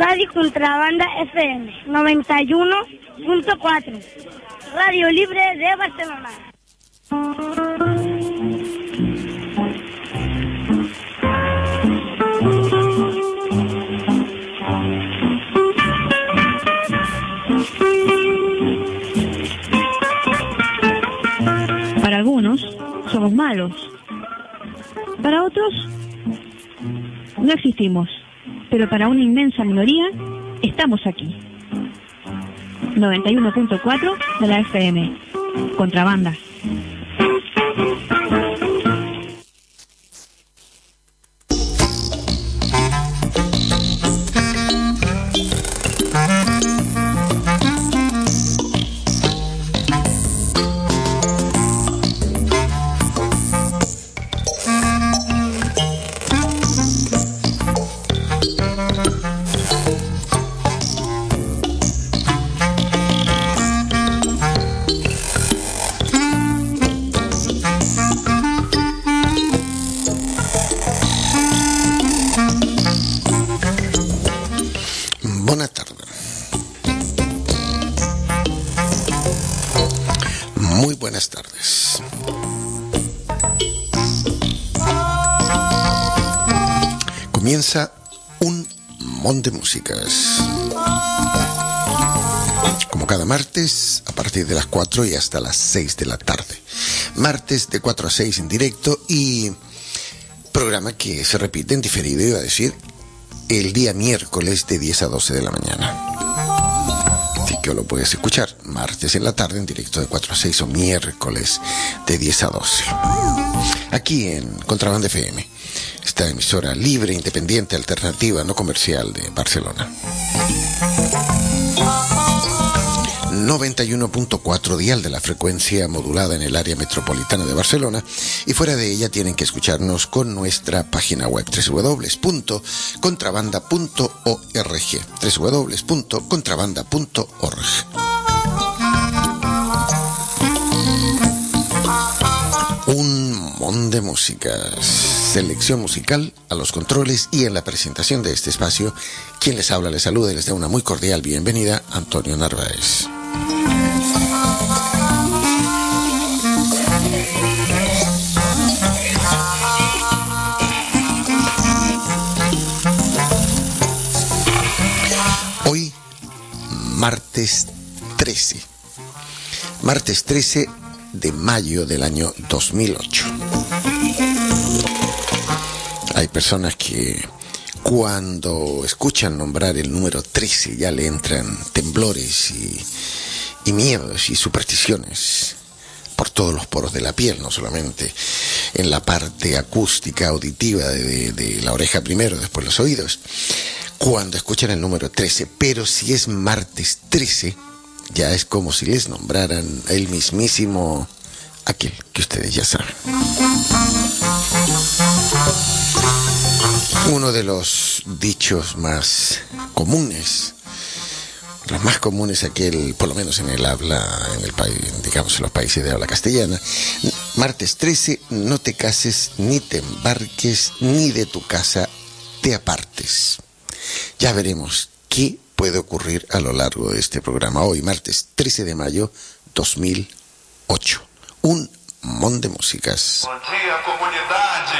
Radio Contrabanda FM 91.4. Radio Libre de Barcelona. Para algunos somos malos, para otros no existimos, pero para una inmensa minoría estamos aquí. 91.4 de la FM. Contrabanda. Comienza un montón de músicas. Como cada martes, a partir de las 4 y hasta las 6 de la tarde. Martes de 4 a 6 en directo y programa que se repite en diferido, iba a decir, el día miércoles de 10 a 12 de la mañana. Así que lo puedes escuchar martes en la tarde en directo de 4 a 6 o miércoles de 10 a 12. Aquí en Contrabanda FM. Esta emisora libre, independiente, alternativa, no comercial de Barcelona. 91.4 dial de la frecuencia modulada en el área metropolitana de Barcelona, y fuera de ella tienen que escucharnos con nuestra página web www.contrabanda.org www.contrabanda.org. Un montón de músicas. Selección musical a los controles y en la presentación de este espacio, quien les habla, les saluda y les da una muy cordial bienvenida, Antonio Narváez. Hoy, martes 13 de mayo del año 2008. Hay personas que cuando escuchan nombrar el número 13 ya le entran temblores y miedos y supersticiones por todos los poros de la piel, no solamente en la parte acústica, auditiva de la oreja primero, después los oídos, cuando escuchan el número 13. Pero si es martes 13, ya es como si les nombraran el mismísimo aquel que ustedes ya saben. Uno de los dichos más comunes, los más comunes aquel, por lo menos en el habla, en el país, digamos en los países de habla castellana: martes 13, no te cases, ni te embarques, ni de tu casa te apartes. Ya veremos qué puede ocurrir a lo largo de este programa. Hoy, martes 13 de mayo 2008. Un montón de músicas. Bom dia, comunidade.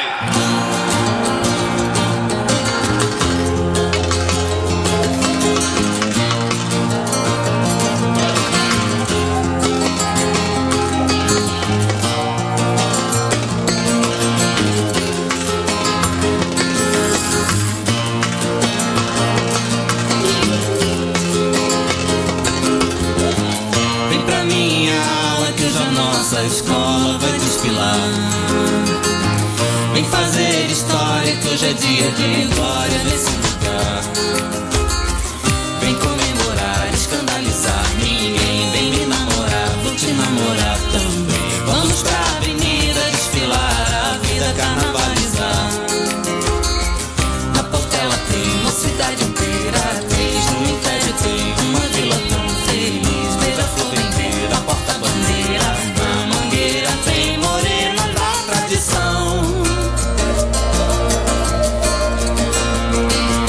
Vem pra minha aula que hoje a nossa escola vai desfilar. Vem fazer história que hoje é dia de glória nesse lugar. Vem comemorar, escandalizar, ninguém vem me namorar, vou te namorar também. Vamos pra avenida desfilar, a vida carnavalizar. Na Portela tem uma cidade inteira, três no Império tem uma vila tão feliz. Beija-flor inteira, a porta-bandeira, na Mangueira tem morena da tradição.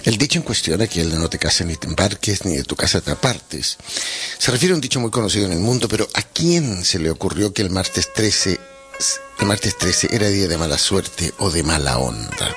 El dicho en cuestión, aquel de no te cases ni te embarques, ni de tu casa te apartes, se refiere a un dicho muy conocido en el mundo, pero ¿a quién se le ocurrió que el martes 13 era día de mala suerte o de mala onda?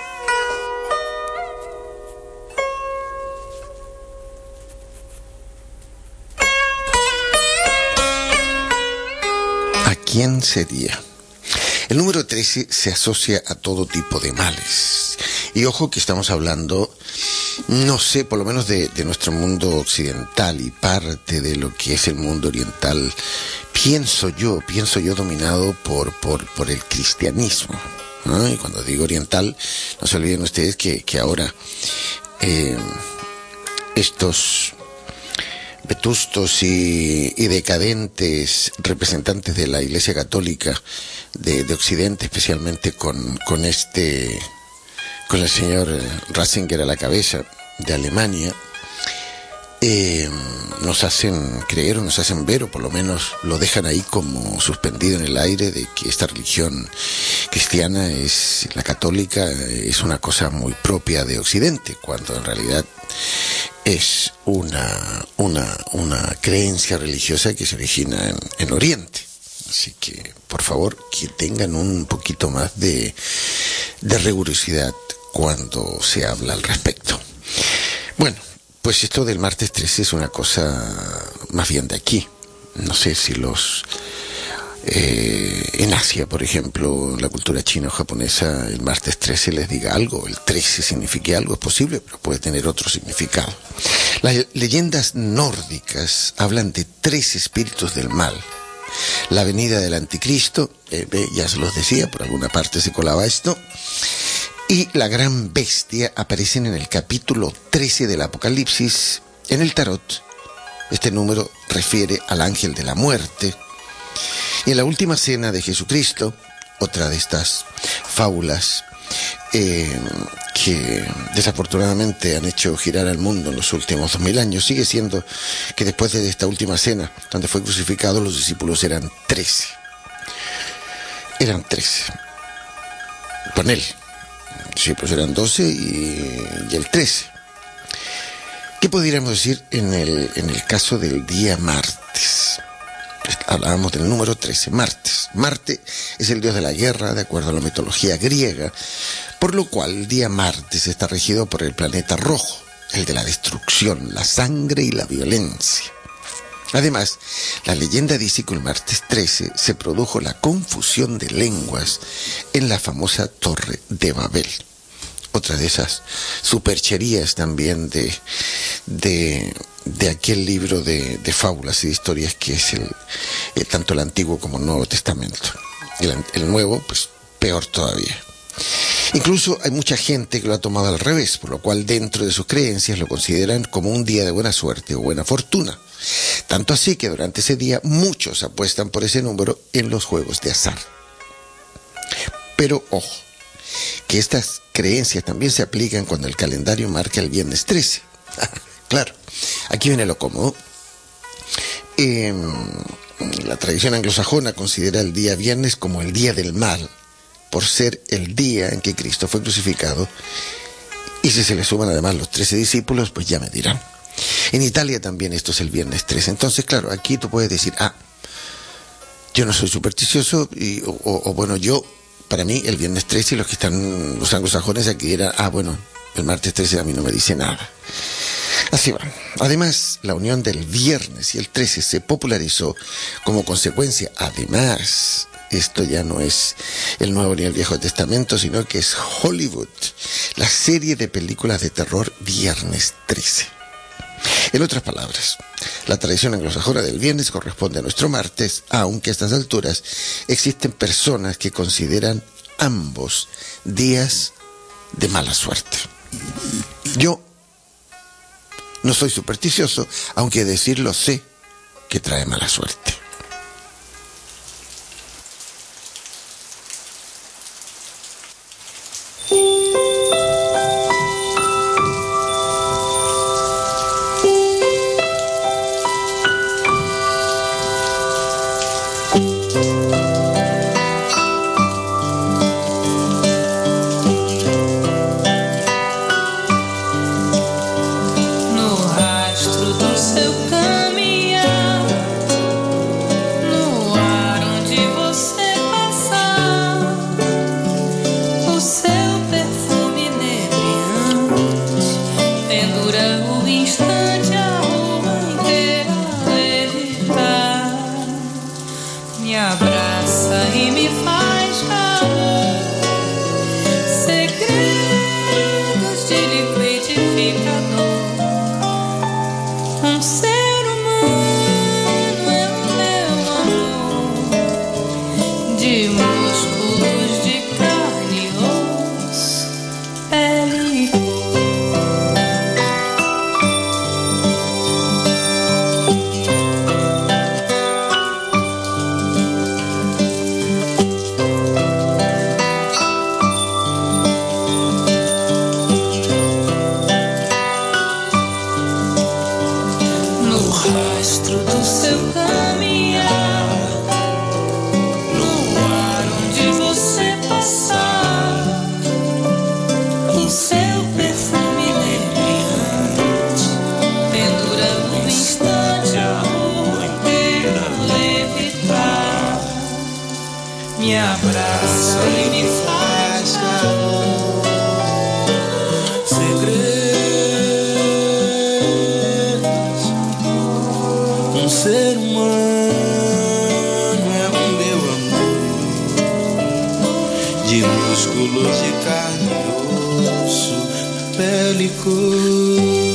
¿A quién sería? El número 13 se asocia a todo tipo de males. Y ojo que estamos hablando, no sé, por lo menos de nuestro mundo occidental y parte de lo que es el mundo oriental, pienso yo dominado por el cristianismo, ¿no? Y cuando digo oriental, no se olviden ustedes que ahora estos vetustos y decadentes representantes de la Iglesia Católica de Occidente, especialmente con el señor Ratzinger a la cabeza de Alemania, nos hacen creer o nos hacen ver, o por lo menos lo dejan ahí como suspendido en el aire, de que esta religión cristiana, la católica, es una cosa muy propia de Occidente, cuando en realidad es una creencia religiosa que se origina en Oriente. Así que, por favor, que tengan un poquito más de rigurosidad cuando se habla al respecto. Bueno, pues esto del martes 13 es una cosa más bien de aquí. No sé si en Asia, por ejemplo, la cultura china o japonesa, el martes 13 les diga algo, el 13 signifique algo, es posible, pero puede tener otro significado. Las leyendas nórdicas hablan de 3 espíritus del mal. La venida del anticristo, ya se los decía, por alguna parte se colaba esto, y la gran bestia aparecen en el capítulo 13 del Apocalipsis. En el tarot, este número refiere al ángel de la muerte. Y en la última cena de Jesucristo, otra de estas fábulas que desafortunadamente han hecho girar al mundo en los últimos 2000 años, sigue siendo que después de esta última cena, donde fue crucificado, los discípulos eran 13. Eran 13. Con él. Sí, pues eran 12 y el 13. ¿Qué podríamos decir en el caso del día martes? Hablábamos del número 13, martes. Marte es el dios de la guerra, de acuerdo a la mitología griega, por lo cual el día martes está regido por el planeta rojo, el de la destrucción, la sangre y la violencia. Además, la leyenda dice que el martes 13 se produjo la confusión de lenguas en la famosa Torre de Babel. Otra de esas supercherías también de aquel libro de fábulas y de historias que es tanto el Antiguo como el Nuevo Testamento. El Nuevo, pues peor todavía. Incluso hay mucha gente que lo ha tomado al revés, por lo cual dentro de sus creencias lo consideran como un día de buena suerte o buena fortuna. Tanto así que durante ese día muchos apuestan por ese número en los juegos de azar. Pero ojo, que estas creencias también se aplican cuando el calendario marca el viernes 13. Claro, aquí viene lo cómodo. La tradición anglosajona considera el día viernes como el día del mal, por ser el día en que Cristo fue crucificado. Y si se le suman además los 13 discípulos, pues ya me dirán. En Italia también esto es el viernes 13. Entonces, claro, aquí tú puedes decir, yo no soy supersticioso, para mí el viernes 13 y los anglosajones aquí eran, el martes 13 a mí no me dice nada. Así va. Además, la unión del viernes y el 13 se popularizó como consecuencia. Además, esto ya no es el Nuevo ni el Viejo Testamento, sino que es Hollywood, la serie de películas de terror Viernes 13. En otras palabras, la tradición anglosajona del viernes corresponde a nuestro martes, aunque a estas alturas existen personas que consideran ambos días de mala suerte. Yo no soy supersticioso, aunque decirlo sé que trae mala suerte. de carne e osso, pele e cor.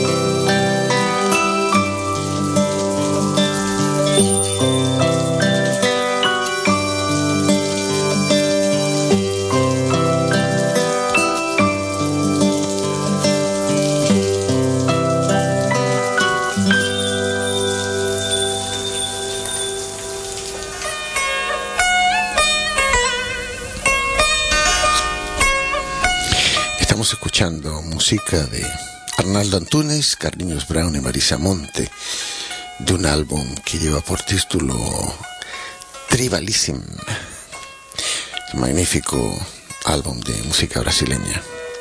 Escuchando música de Arnaldo Antunes, Carlinhos Brown y Marisa Monte, de un álbum que lleva por título Tribalism, un magnífico álbum de música brasileña.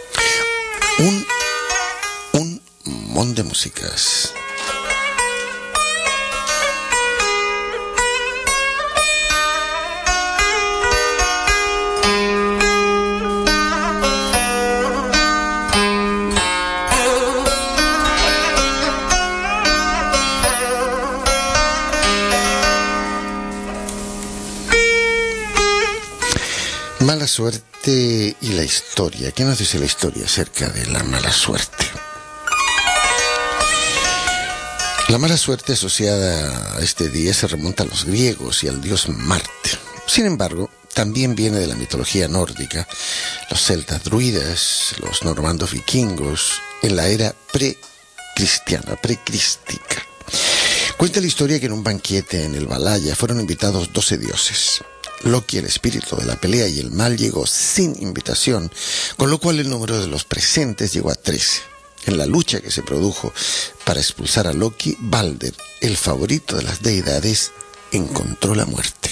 Un montón de músicas. Mala suerte y la historia. ¿Qué nos dice la historia acerca de la mala suerte? La mala suerte asociada a este día se remonta a los griegos y al dios Marte. Sin embargo, también viene de la mitología nórdica, los celtas druidas, los normandos vikingos, en la era precristiana, precrística. Cuenta la historia que en un banquete en el Valhalla fueron invitados 12 dioses. Loki, el espíritu de la pelea y el mal, llegó sin invitación, con lo cual el número de los presentes llegó a 13. En la lucha que se produjo para expulsar a Loki, Balder, el favorito de las deidades, encontró la muerte.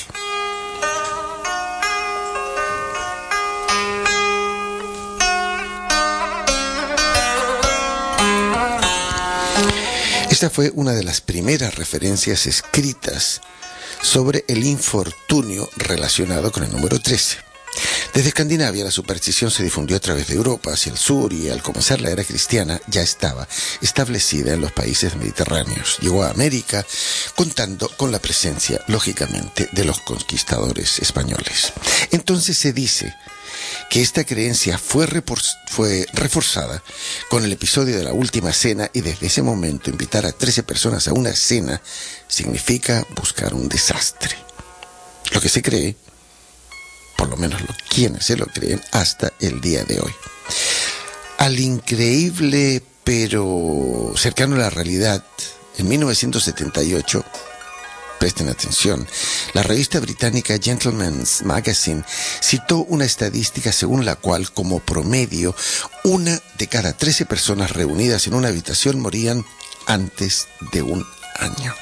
Esta fue una de las primeras referencias escritas sobre el infortunio relacionado con el número 13. Desde Escandinavia la superstición se difundió a través de Europa hacia el sur y al comenzar la era cristiana ya estaba establecida en los países mediterráneos. Llegó a América contando con la presencia, lógicamente, de los conquistadores españoles. Entonces se dice que esta creencia fue reforzada con el episodio de la Última Cena, y desde ese momento invitar a 13 personas a una cena significa buscar un desastre. Lo que se cree, por lo menos quienes se lo creen, hasta el día de hoy. Al increíble pero cercano a la realidad, en 1978, presten atención, la revista británica Gentleman's Magazine citó una estadística según la cual, como promedio, 1 de cada 13 personas reunidas en una habitación morían antes de un año.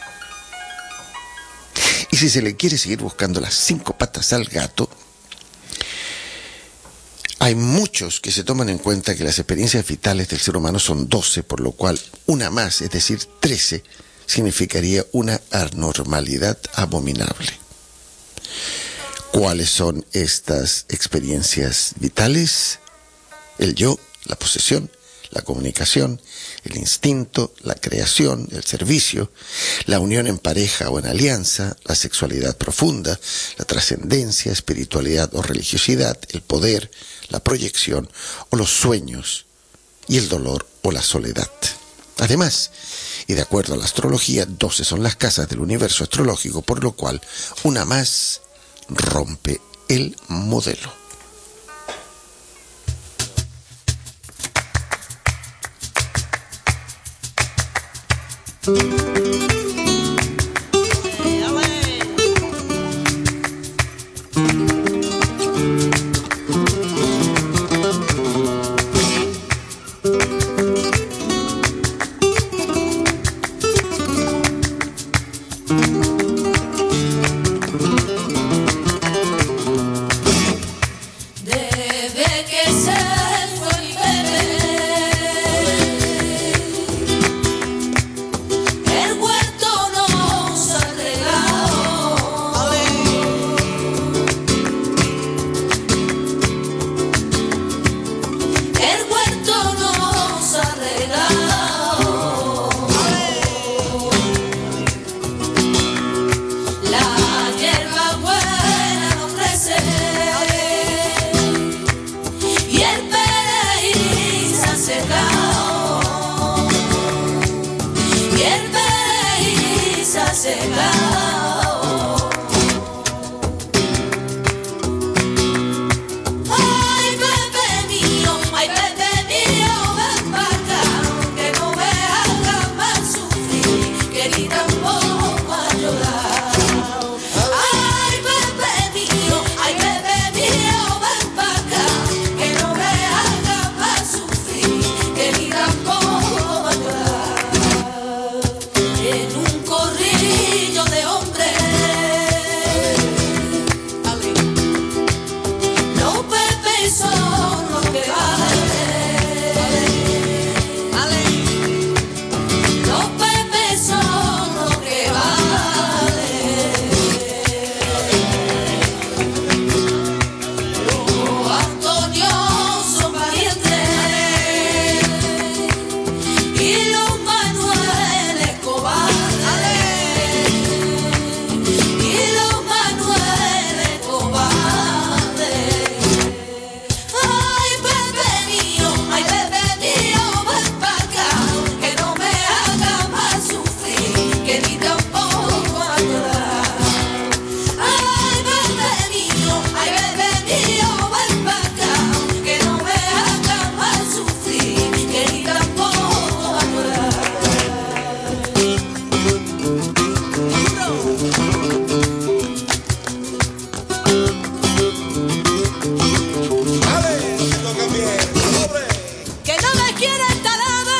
Y si se le quiere seguir buscando las 5 patas al gato, hay muchos que se toman en cuenta que las experiencias vitales del ser humano son 12, por lo cual una más, es decir, 13, significaría una anormalidad abominable. ¿Cuáles son estas experiencias vitales? El yo, la posesión, la comunicación, el instinto, la creación, el servicio, la unión en pareja o en alianza, la sexualidad profunda, la trascendencia, espiritualidad o religiosidad, el poder, la proyección o los sueños, y el dolor o la soledad. Además, y de acuerdo a la astrología, 12 son las casas del universo astrológico, por lo cual una más rompe el modelo. son lo que vale. Los pepes son lo que vale. Los Antonios son valientes y los Manueles cobardes. Y los Manueles cobardes. Ay, Pepe mío, ven pa' acá, que no me haga más sufrir, que ni tampoco atrás. Ay, Pepe mío, ven pa' acá, que no me haga más sufrir, que ni tampoco atrás. Que no me quiere esta lava,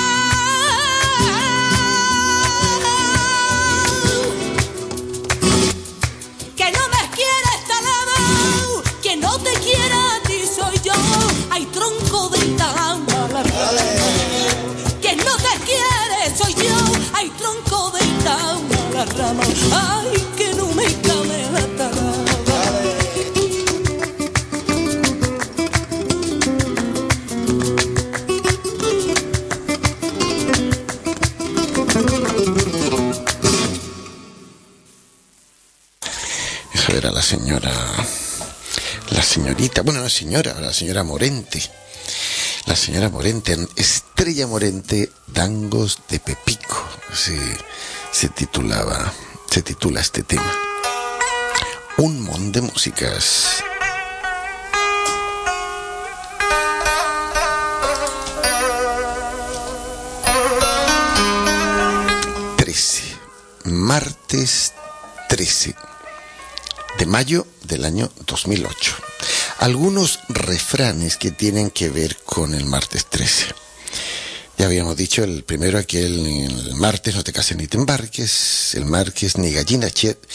que no me quiere esta lava, que no te quiera a ti soy yo, ay tronco de tama la rama, que no te quiere soy yo, ay tronco de tama la rama, ay que no me came la talaba. Eso era la señora Morente. La señora Morente, Estrella Morente, Tangos de Pepico. Así se titula este tema. Un mon de músicas. Martes 13 de mayo del año 2008. Algunos refranes que tienen que ver con el martes 13. Ya habíamos dicho el primero, el martes no te cases ni te embarques, el martes ni gallina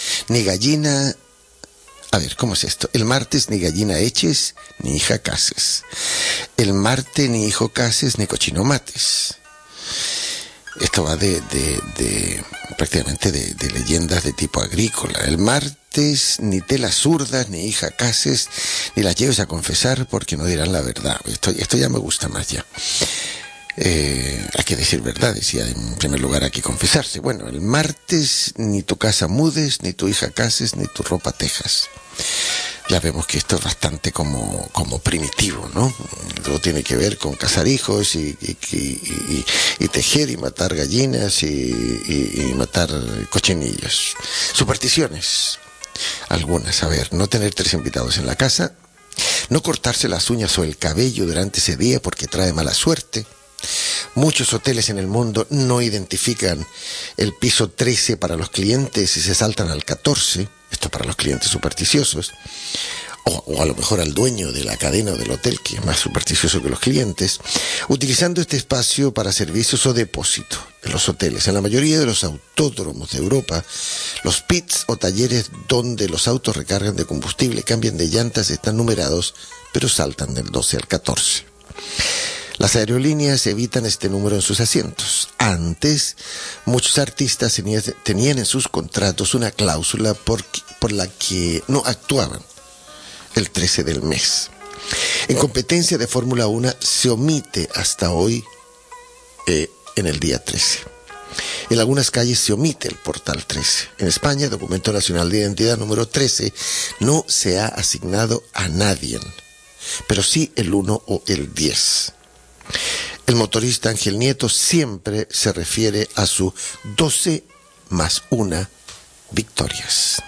a ver, ¿cómo es esto? El martes ni gallina eches, ni hija cases. El martes ni hijo cases, ni cochino mates. Esto va prácticamente de leyendas de tipo agrícola. El martes ni telas zurdas, ni hija cases, ni las lleves a confesar porque no dirán la verdad. Esto ya me gusta más ya. Hay que decir verdades y en primer lugar hay que confesarse. Bueno, el martes ni tu casa mudes, ni tu hija cases, ni tu ropa tejas. Ya vemos que esto es bastante como primitivo, ¿no? Todo tiene que ver con cazar hijos y tejer y matar gallinas y matar cochinillos. Supersticiones. Algunas, a ver, no tener 3 invitados en la casa, no cortarse las uñas o el cabello durante ese día porque trae mala suerte. Muchos hoteles en el mundo no identifican el piso 13 para los clientes y se saltan al 14, esto para los clientes supersticiosos, o a lo mejor al dueño de la cadena o del hotel, que es más supersticioso que los clientes, utilizando este espacio para servicios o depósito en los hoteles. En la mayoría de los autódromos de Europa, los pits o talleres donde los autos recargan de combustible, cambian de llantas, están numerados, pero saltan del 12 al 14. Las aerolíneas evitan este número en sus asientos. Antes, muchos artistas tenían en sus contratos una cláusula por la que no actuaban el 13 del mes. En competencia de Fórmula 1 se omite hasta hoy en el día 13. En algunas calles se omite el portal 13. En España, Documento Nacional de Identidad número 13 no se ha asignado a nadie, pero sí el 1 o el 10. El motorista Ángel Nieto siempre se refiere a su 12 más 1 victorias.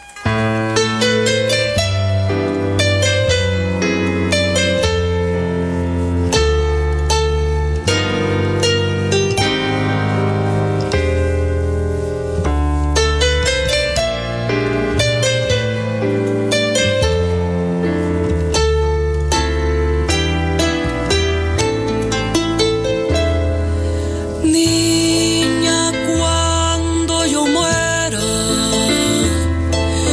Niña, cuando yo muera,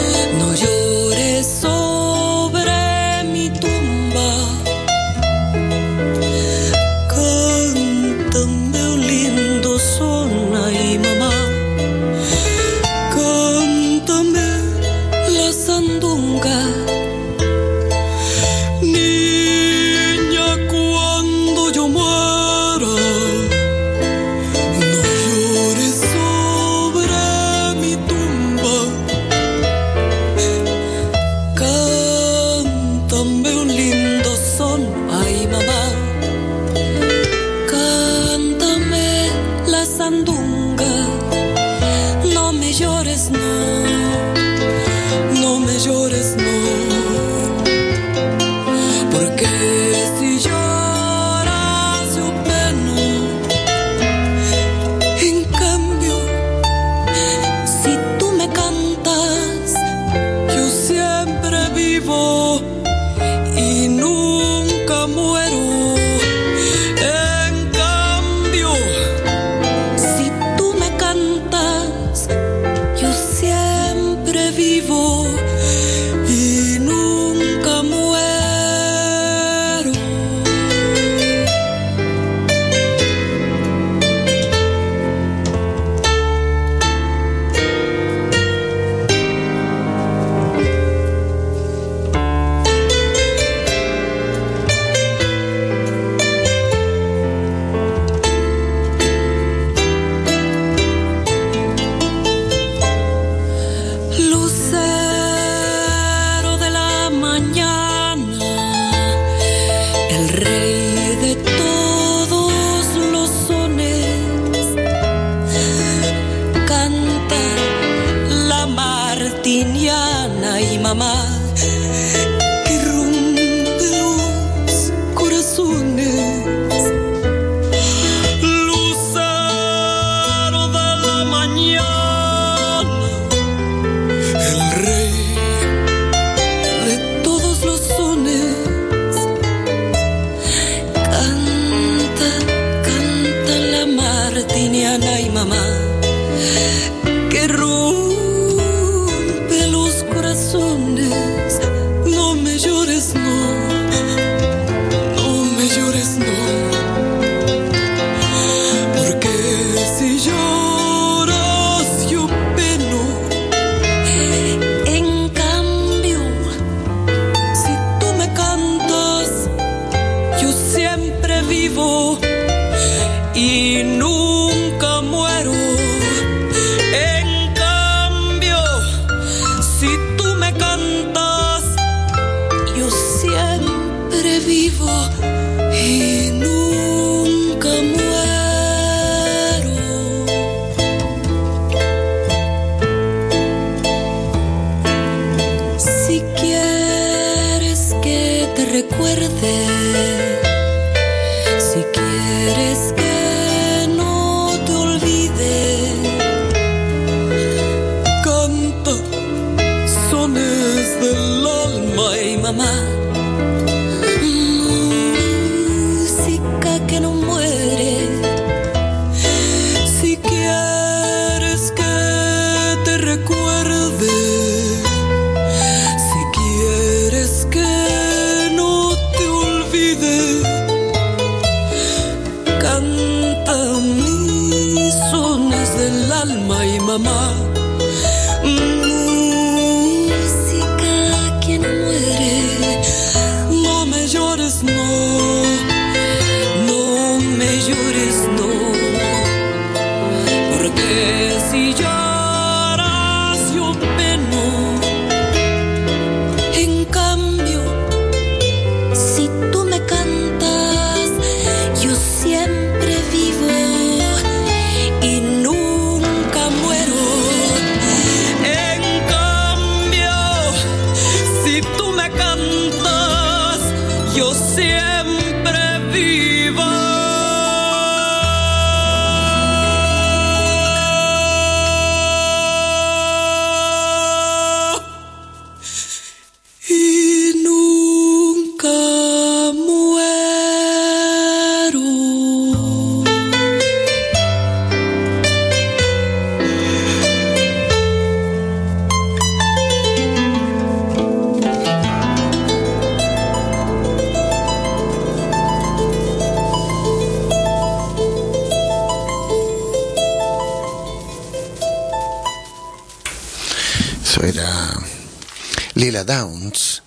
Lila Downs,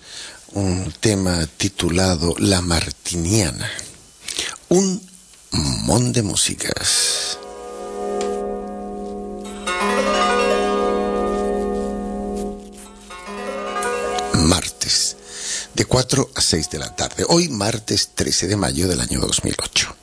un tema titulado La Martiniana, un mon de músicas. Martes, de 4 a 6 de la tarde, hoy martes 13 de mayo del año 2008.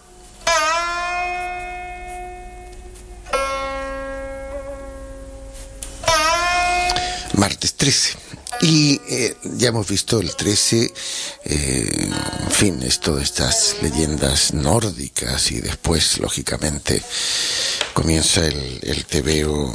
Martes 13. Y ya hemos visto el 13, en fin, es todas estas leyendas nórdicas, y después, lógicamente, comienza el tebeo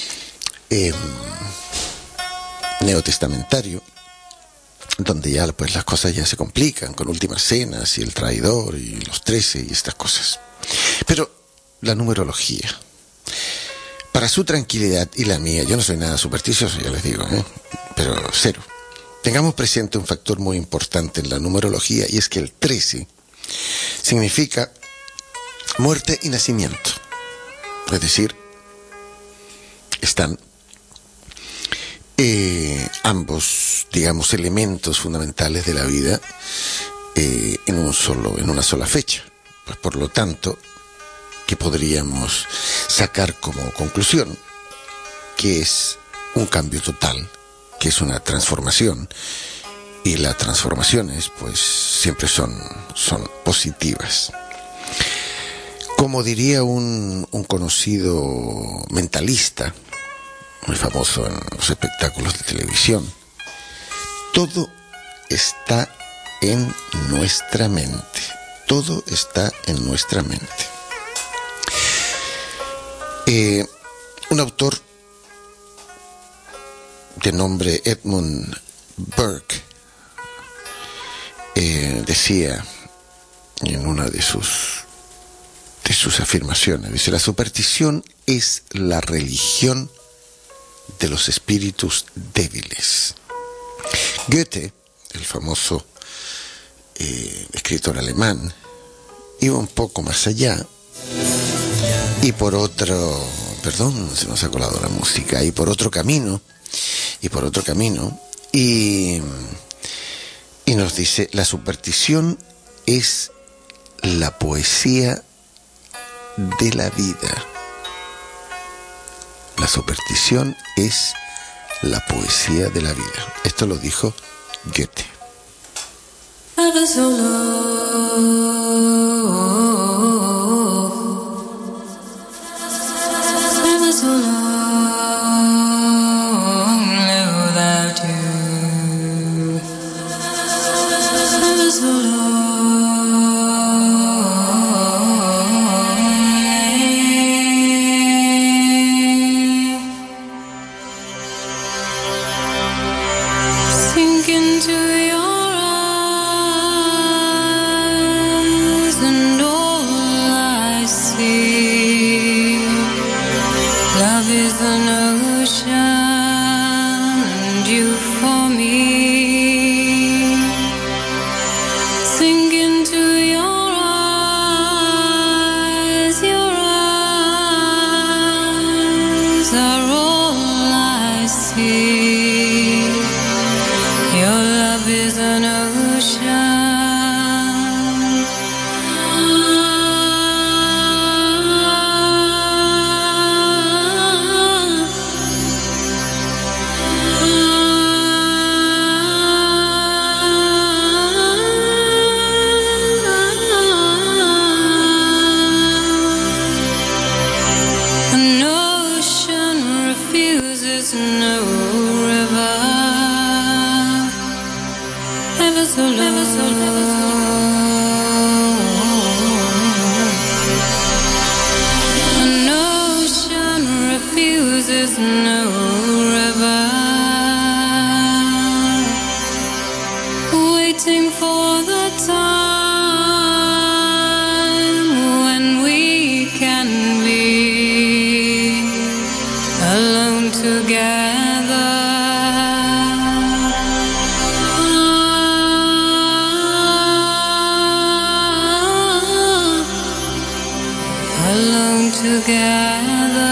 neotestamentario, donde ya pues las cosas ya se complican con Últimas Cenas y el traidor y los 13 y estas cosas. Pero la numerología, para su tranquilidad y la mía, yo no soy nada supersticioso, ya les digo, pero cero. Tengamos presente un factor muy importante en la numerología, y es que el 13 significa muerte y nacimiento. Es decir, están ambos, digamos, elementos fundamentales de la vida en una sola fecha. Pues por lo tanto, que podríamos sacar como conclusión que es un cambio total, que es una transformación, y las transformaciones pues siempre son positivas. Como diría un conocido mentalista muy famoso en los espectáculos de televisión, todo está en nuestra mente. Todo está en nuestra mente. Un autor de nombre Edmund Burke decía en una de sus afirmaciones, dice: la superstición es la religión de los espíritus débiles. Goethe, el famoso escritor alemán, iba un poco más allá, y por otro, perdón, se nos ha colado la música, y por otro camino, y nos dice: la superstición es la poesía de la vida. La superstición es la poesía de la vida. Esto lo dijo Goethe. Ever so low, ever so long without you, ever so long. Sink into your eyes and all I see. Love is an ocean and you for me. Sink into your eyes are all I see. Your love is an ocean. An ocean refuses no river. Ever so long, ever so long, ever so long. An ocean refuses no river. Waiting for the time when we can be alone together. Alone together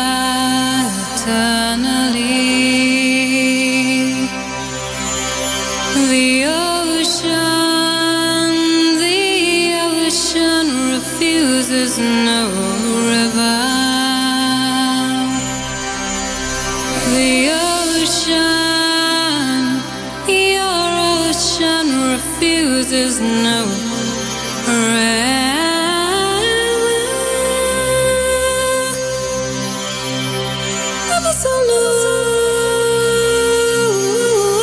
eternally. The ocean refuses no river. The ocean, your ocean refuses no river. Ever so long.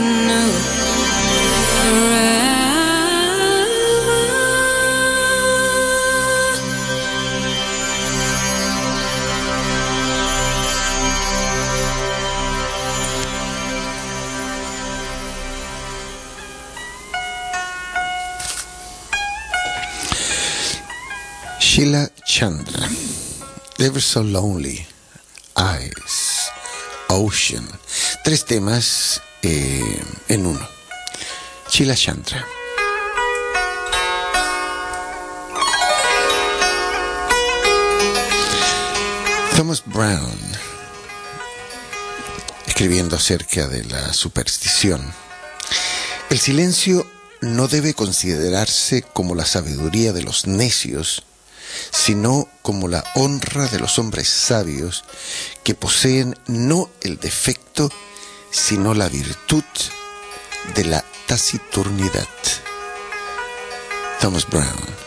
new forever. Sheila Chandra, Ever So Lonely, Eyes, Ocean. 3 temas en uno. Sheila Chandra. Thomas Brown, escribiendo acerca de la superstición. El silencio no debe considerarse como la sabiduría de los necios, sino como la honra de los hombres sabios que poseen no el defecto, sino la virtud de la taciturnidad. Thomas Brown.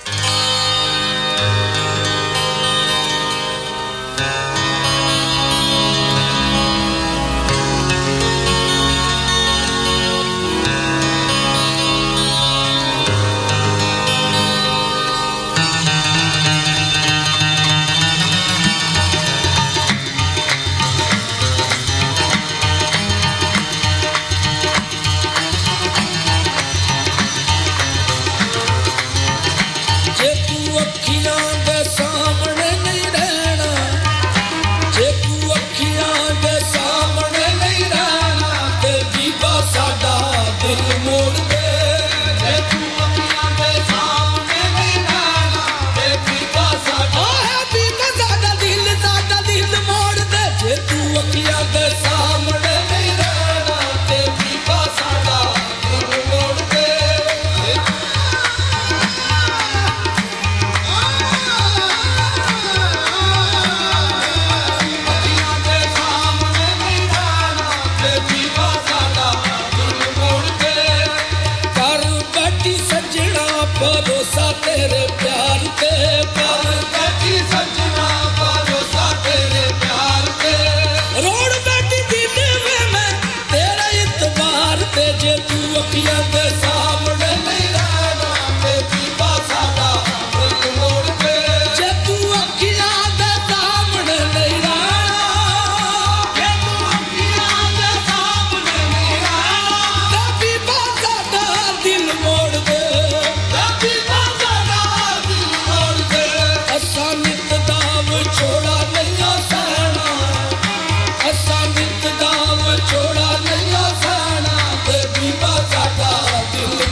Dill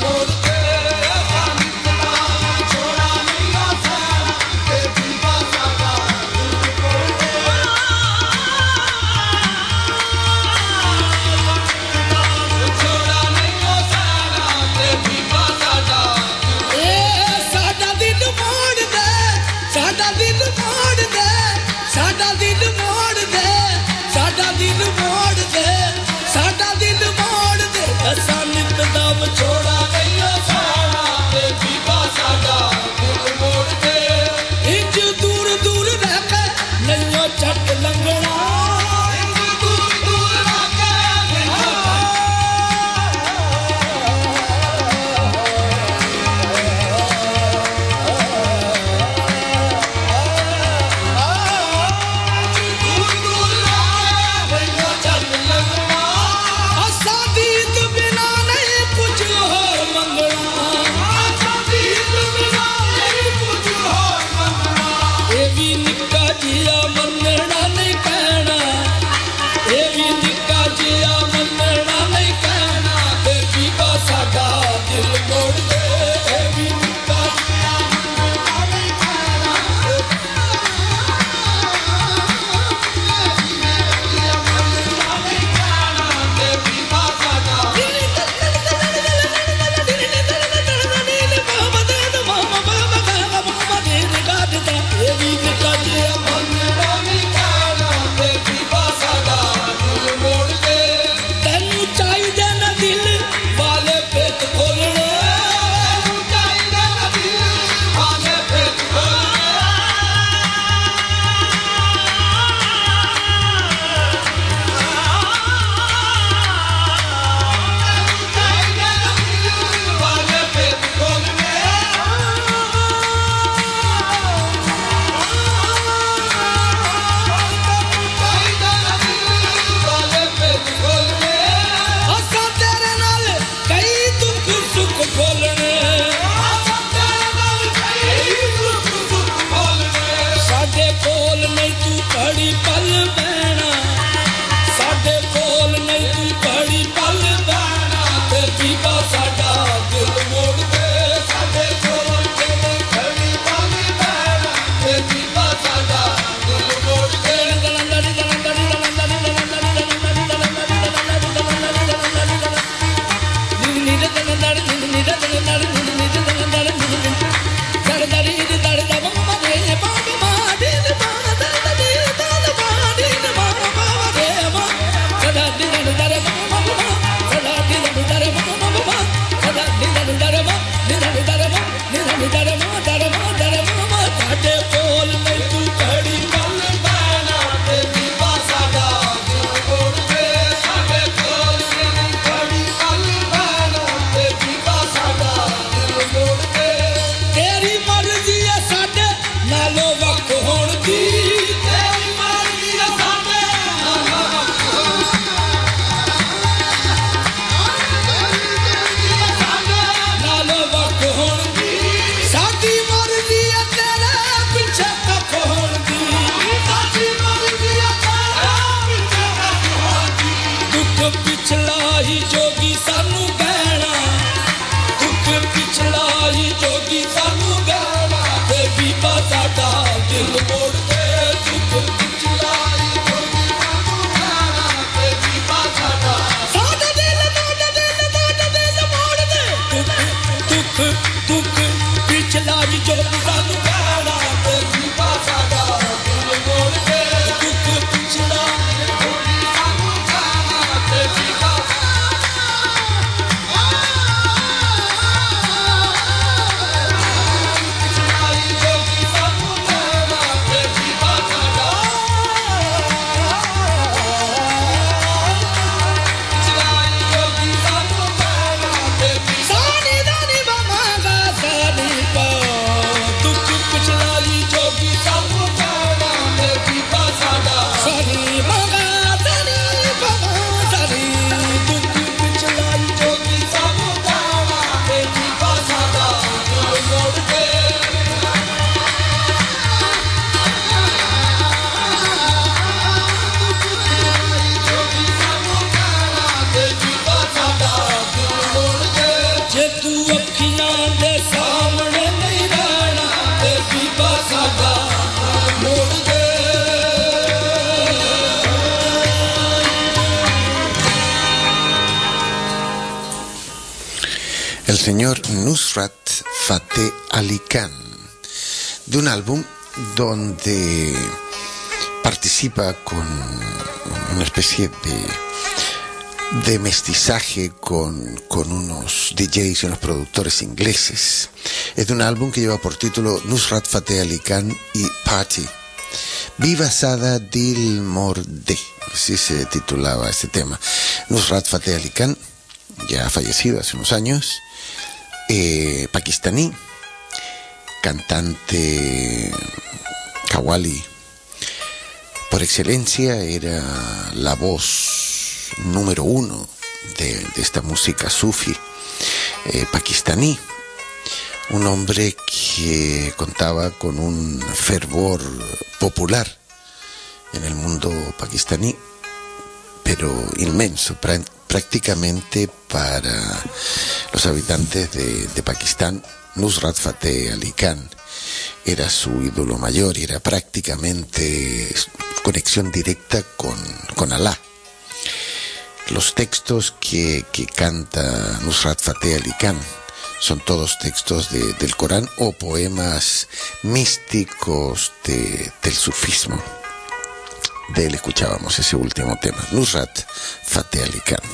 ਅੱਖੀਆਂ ਦੇ ਸਾਹਮਣੇ ਨਹੀਂ ਰਹਿਣਾ ਤੇ ਬੀਬਾ ਸਾਡਾ ਮੋੜ ਦੇ El señor Nusrat Fateh Ali Khan, de un álbum donde participa con una especie de mestizaje con unos DJs y unos productores ingleses. Es de un álbum que lleva por título Nusrat Fateh Ali Khan y Party. Viva Sada Dil Morde, así se titulaba este tema. Nusrat Fateh Ali Khan, ya fallecido hace unos años, pakistaní, cantante qawwali por excelencia, era la voz número uno de esta música sufi pakistaní, un hombre que contaba con un fervor popular en el mundo pakistaní, pero inmenso, prácticamente para los habitantes de Pakistán. Nusrat Fateh Ali Khan era su ídolo mayor y era prácticamente conexión directa con Alá. Los textos que canta Nusrat Fateh Ali Khan son todos textos del Corán o poemas místicos del sufismo. De él escuchábamos ese último tema, Nusrat Fateh Ali Khan.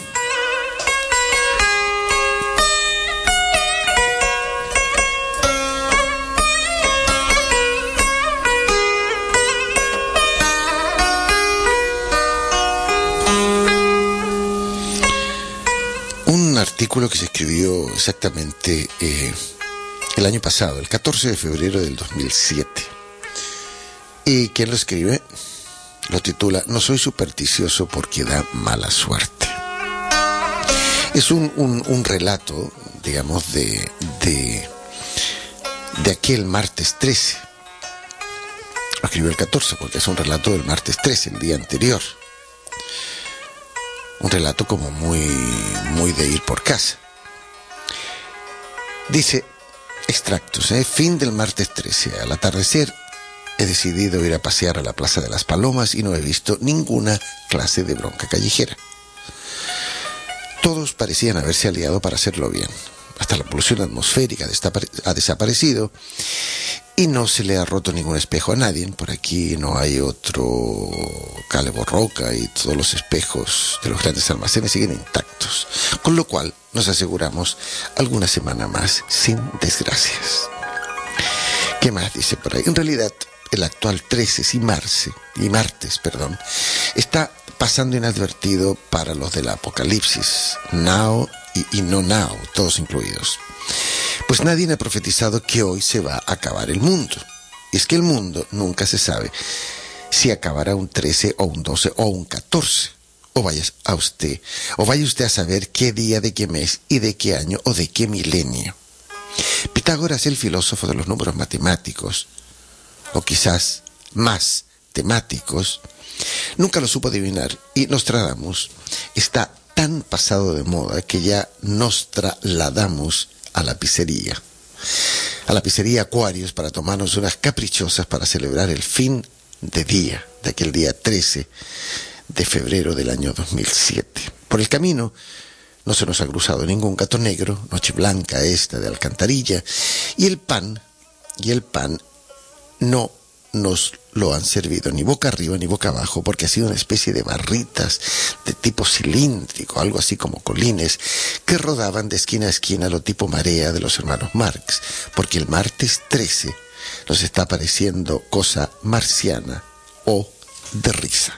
Un artículo que se escribió exactamente el año pasado, el 14 de febrero del 2007. ¿Y quién lo escribe? Lo titula No soy supersticioso porque da mala suerte. Es un relato, digamos, de aquel martes 13. Lo escribió el 14 porque es un relato del martes 13, el día anterior. Un relato como muy de ir por casa. Dice, extractos, fin del martes 13. Al atardecer he decidido ir a pasear a la Plaza de las Palomas y no he visto ninguna clase de bronca callejera. Todos parecían haberse aliado para hacerlo bien. Hasta la polución atmosférica ha desaparecido y no se le ha roto ningún espejo a nadie. Por aquí no hay otro Calebo Roca y todos los espejos de los grandes almacenes siguen intactos. Con lo cual nos aseguramos alguna semana más sin desgracias. ¿Qué más dice por ahí? En realidad, el actual 13 y martes, está pasando inadvertido para los del apocalipsis, now y no now, todos incluidos. Pues nadie ha profetizado que hoy se va a acabar el mundo. Y es que el mundo nunca se sabe si acabará un 13 o un 12 o un 14. O vaya usted a saber qué día, de qué mes y de qué año o de qué milenio. Pitágoras, el filósofo de los números matemáticos, o quizás más temáticos, nunca lo supo adivinar, y Nostradamus está tan pasado de moda que ya nos trasladamos a la pizzería Aquarius para tomarnos unas caprichosas para celebrar el fin de día, de aquel día 13 de febrero del año 2007. Por el camino no se nos ha cruzado ningún gato negro, noche blanca esta de alcantarilla, y el pan no nos lo han servido ni boca arriba ni boca abajo, porque ha sido una especie de barritas de tipo cilíndrico, algo así como colines, que rodaban de esquina a esquina lo tipo marea de los hermanos Marx, porque el martes 13 nos está pareciendo cosa marciana o de risa.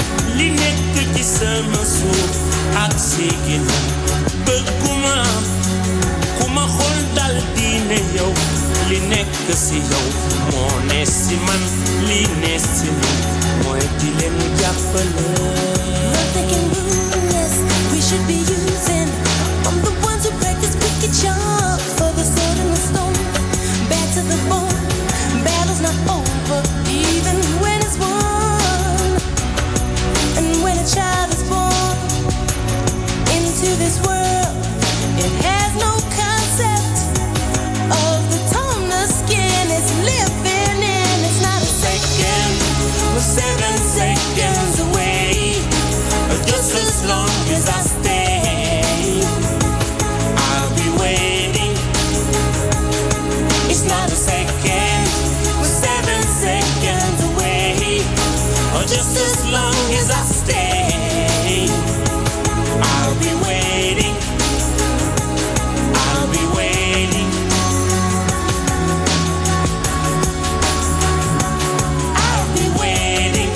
li nekk ci sama suuf ak sigina bëgguma ku ma xool dal di ne yow li nekk si yow moo ne si man li ne si man mooy di leen jàppale. Nothing can ruin us. We should be using. I'm the ones who practice wicked charm for the sword and the stone. Back to the bone. Battle's not over, even when it's won. And when a child is born into this world, it has no concept of the tone the skin is living in. It's not a second, we're 7 seconds away. Just as long as I stay, I'll be waiting. It's not a second, we're 7 seconds away. Or just as long as I stay, I'll be waiting. I'll be waiting. I'll be waiting.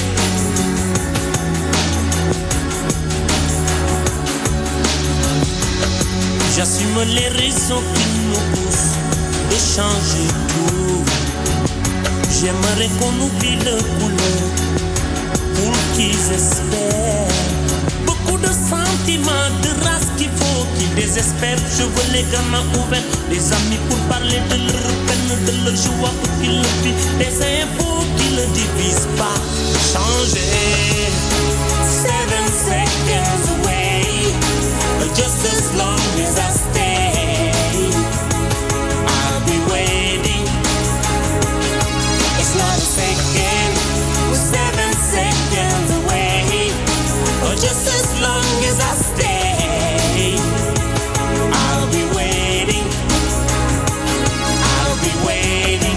J'assume les raisons qui nous poussent de changer tout. J'aimerais qu'on oublie le couleur pour qu'ils espèrent. Beaucoup de sentiments, de race qu'il faut qu'ils désespèrent. Je veux les gamins ouverts, des amis pour parler de leur peine, de leur joie pour qu'ils le vivent. Des infos qui ne divisent pas. Changer. 7 seconds away. Just as long as I stay, I'll be waiting. It's not a second, we're 7 seconds away. Or just as long as I stay, I'll be waiting. I'll be waiting.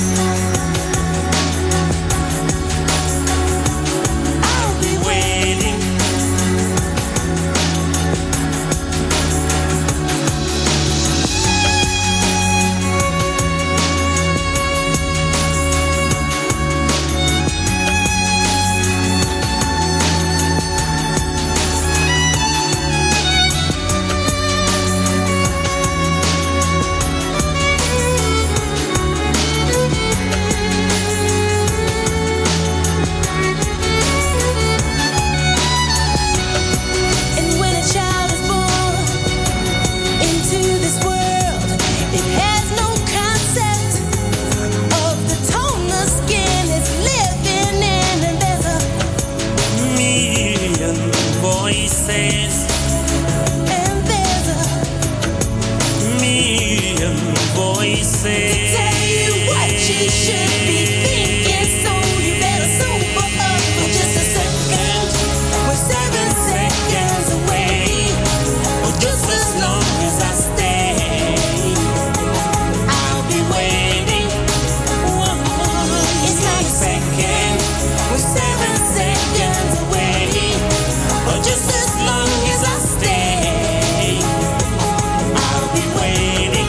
I'll be waiting. And when a child is born into this world, it has no concept of the tone the skin is living in. And there's a million voices, and there's a million voices. tell you what you should be thinking, so you better sober up for just a second. We're 7 seconds away. Or just as long as I stay, I'll be waiting. It's not a second, we're 7 seconds away. Or just as long as I stay, I'll be waiting.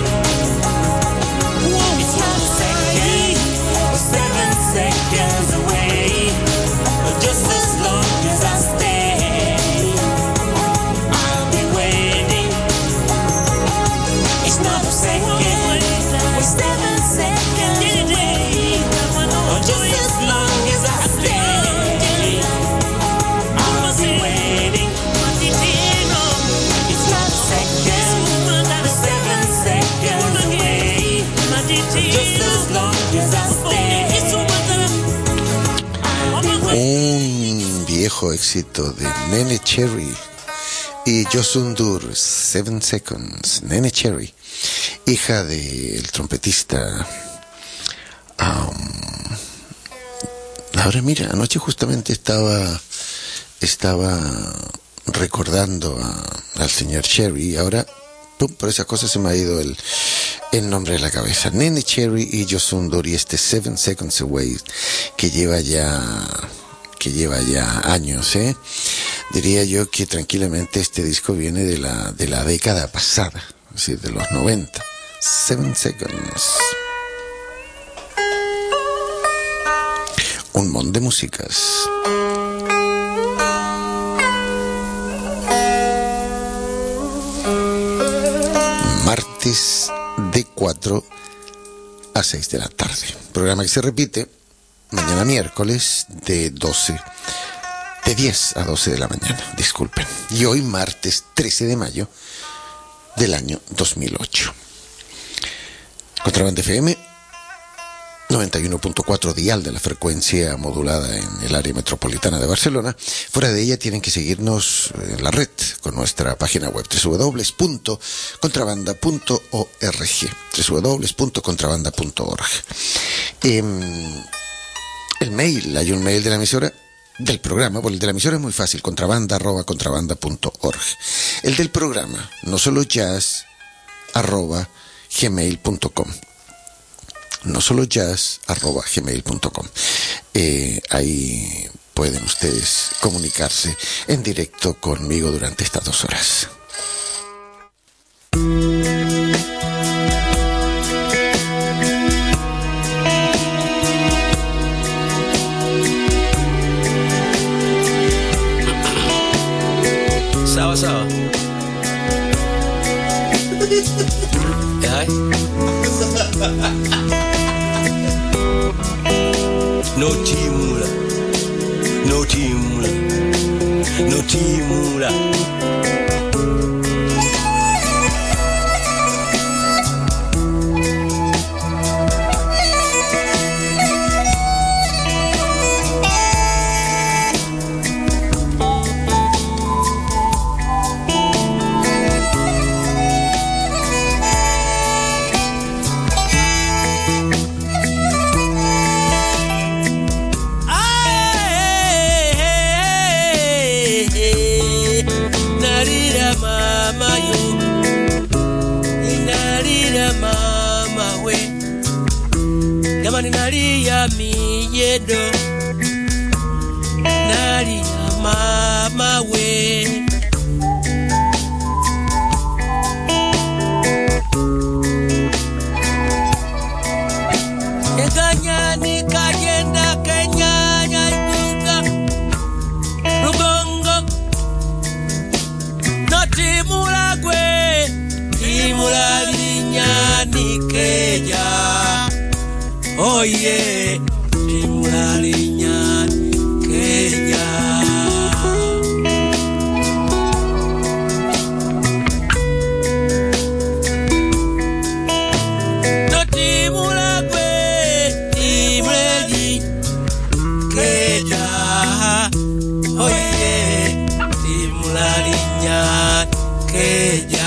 It's not a second, we're 7 seconds away. Or just as long as I stay, I'll be waiting. It's not a second, we're 7 seconds away. Or just as long as I stay, I'll be waiting. It's not a second, we're 7 seconds away. Just as long as I stay, I'll be waiting. Un viejo éxito de Nene Cherry y Josun Dur, 7 Seconds. Nene Cherry, hija del trompetista. Ahora mira, anoche justamente estaba recordando al señor Cherry y ahora, pum, por esa cosa se me ha ido el nombre de la cabeza. Nene Cherry y Josun Dur y este 7 Seconds Away que lleva ya años, Diría yo que tranquilamente este disco viene de la década pasada, es decir, de los 90. 7 Seconds. Un montón de músicas. martes de 4 a 6 de la tarde. Programa que se repite mañana miércoles de 10 a 12 de la mañana, disculpen. Y hoy martes 13 de mayo del año 2008. Contrabanda FM 91.4 dial de la frecuencia modulada en el área metropolitana de Barcelona. Fuera de ella tienen que seguirnos en la red con nuestra página web www.contrabanda.org www.contrabanda.org. El mail, hay un mail de la emisora del programa, porque el de la emisora es muy fácil, contrabanda@contrabanda.org. El del programa, no solo jazz @gmail.com. No solo jazz@gmail.com. Ahí pueden ustedes comunicarse en directo conmigo durante estas 2 horas. Sawa sawa. No timula, no timula, no timula. Nalia miyedo, nalia mama we. Ekanyani kayenda kenyanya ikuka, rugongo, no timula gwe, timula linyani keja. Oh yeah, timulalinya keja. No timula kwe, timulali keja. Oh yeah, timulalinya keja.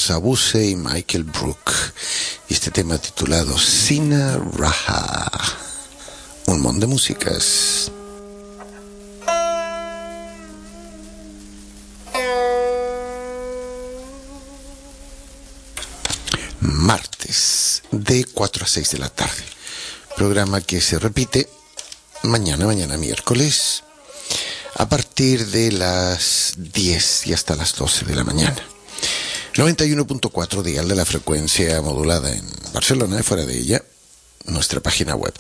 Musa Buse y Michael Brook. Y este tema titulado Sina Raha. Un montón de músicas. Martes, de 4 a 6 de la tarde. Programa que se repite mañana miércoles, a partir de las 10 y hasta las 12 de la mañana. 91.4 dial de la frecuencia modulada en Barcelona y fuera de ella. Nuestra página web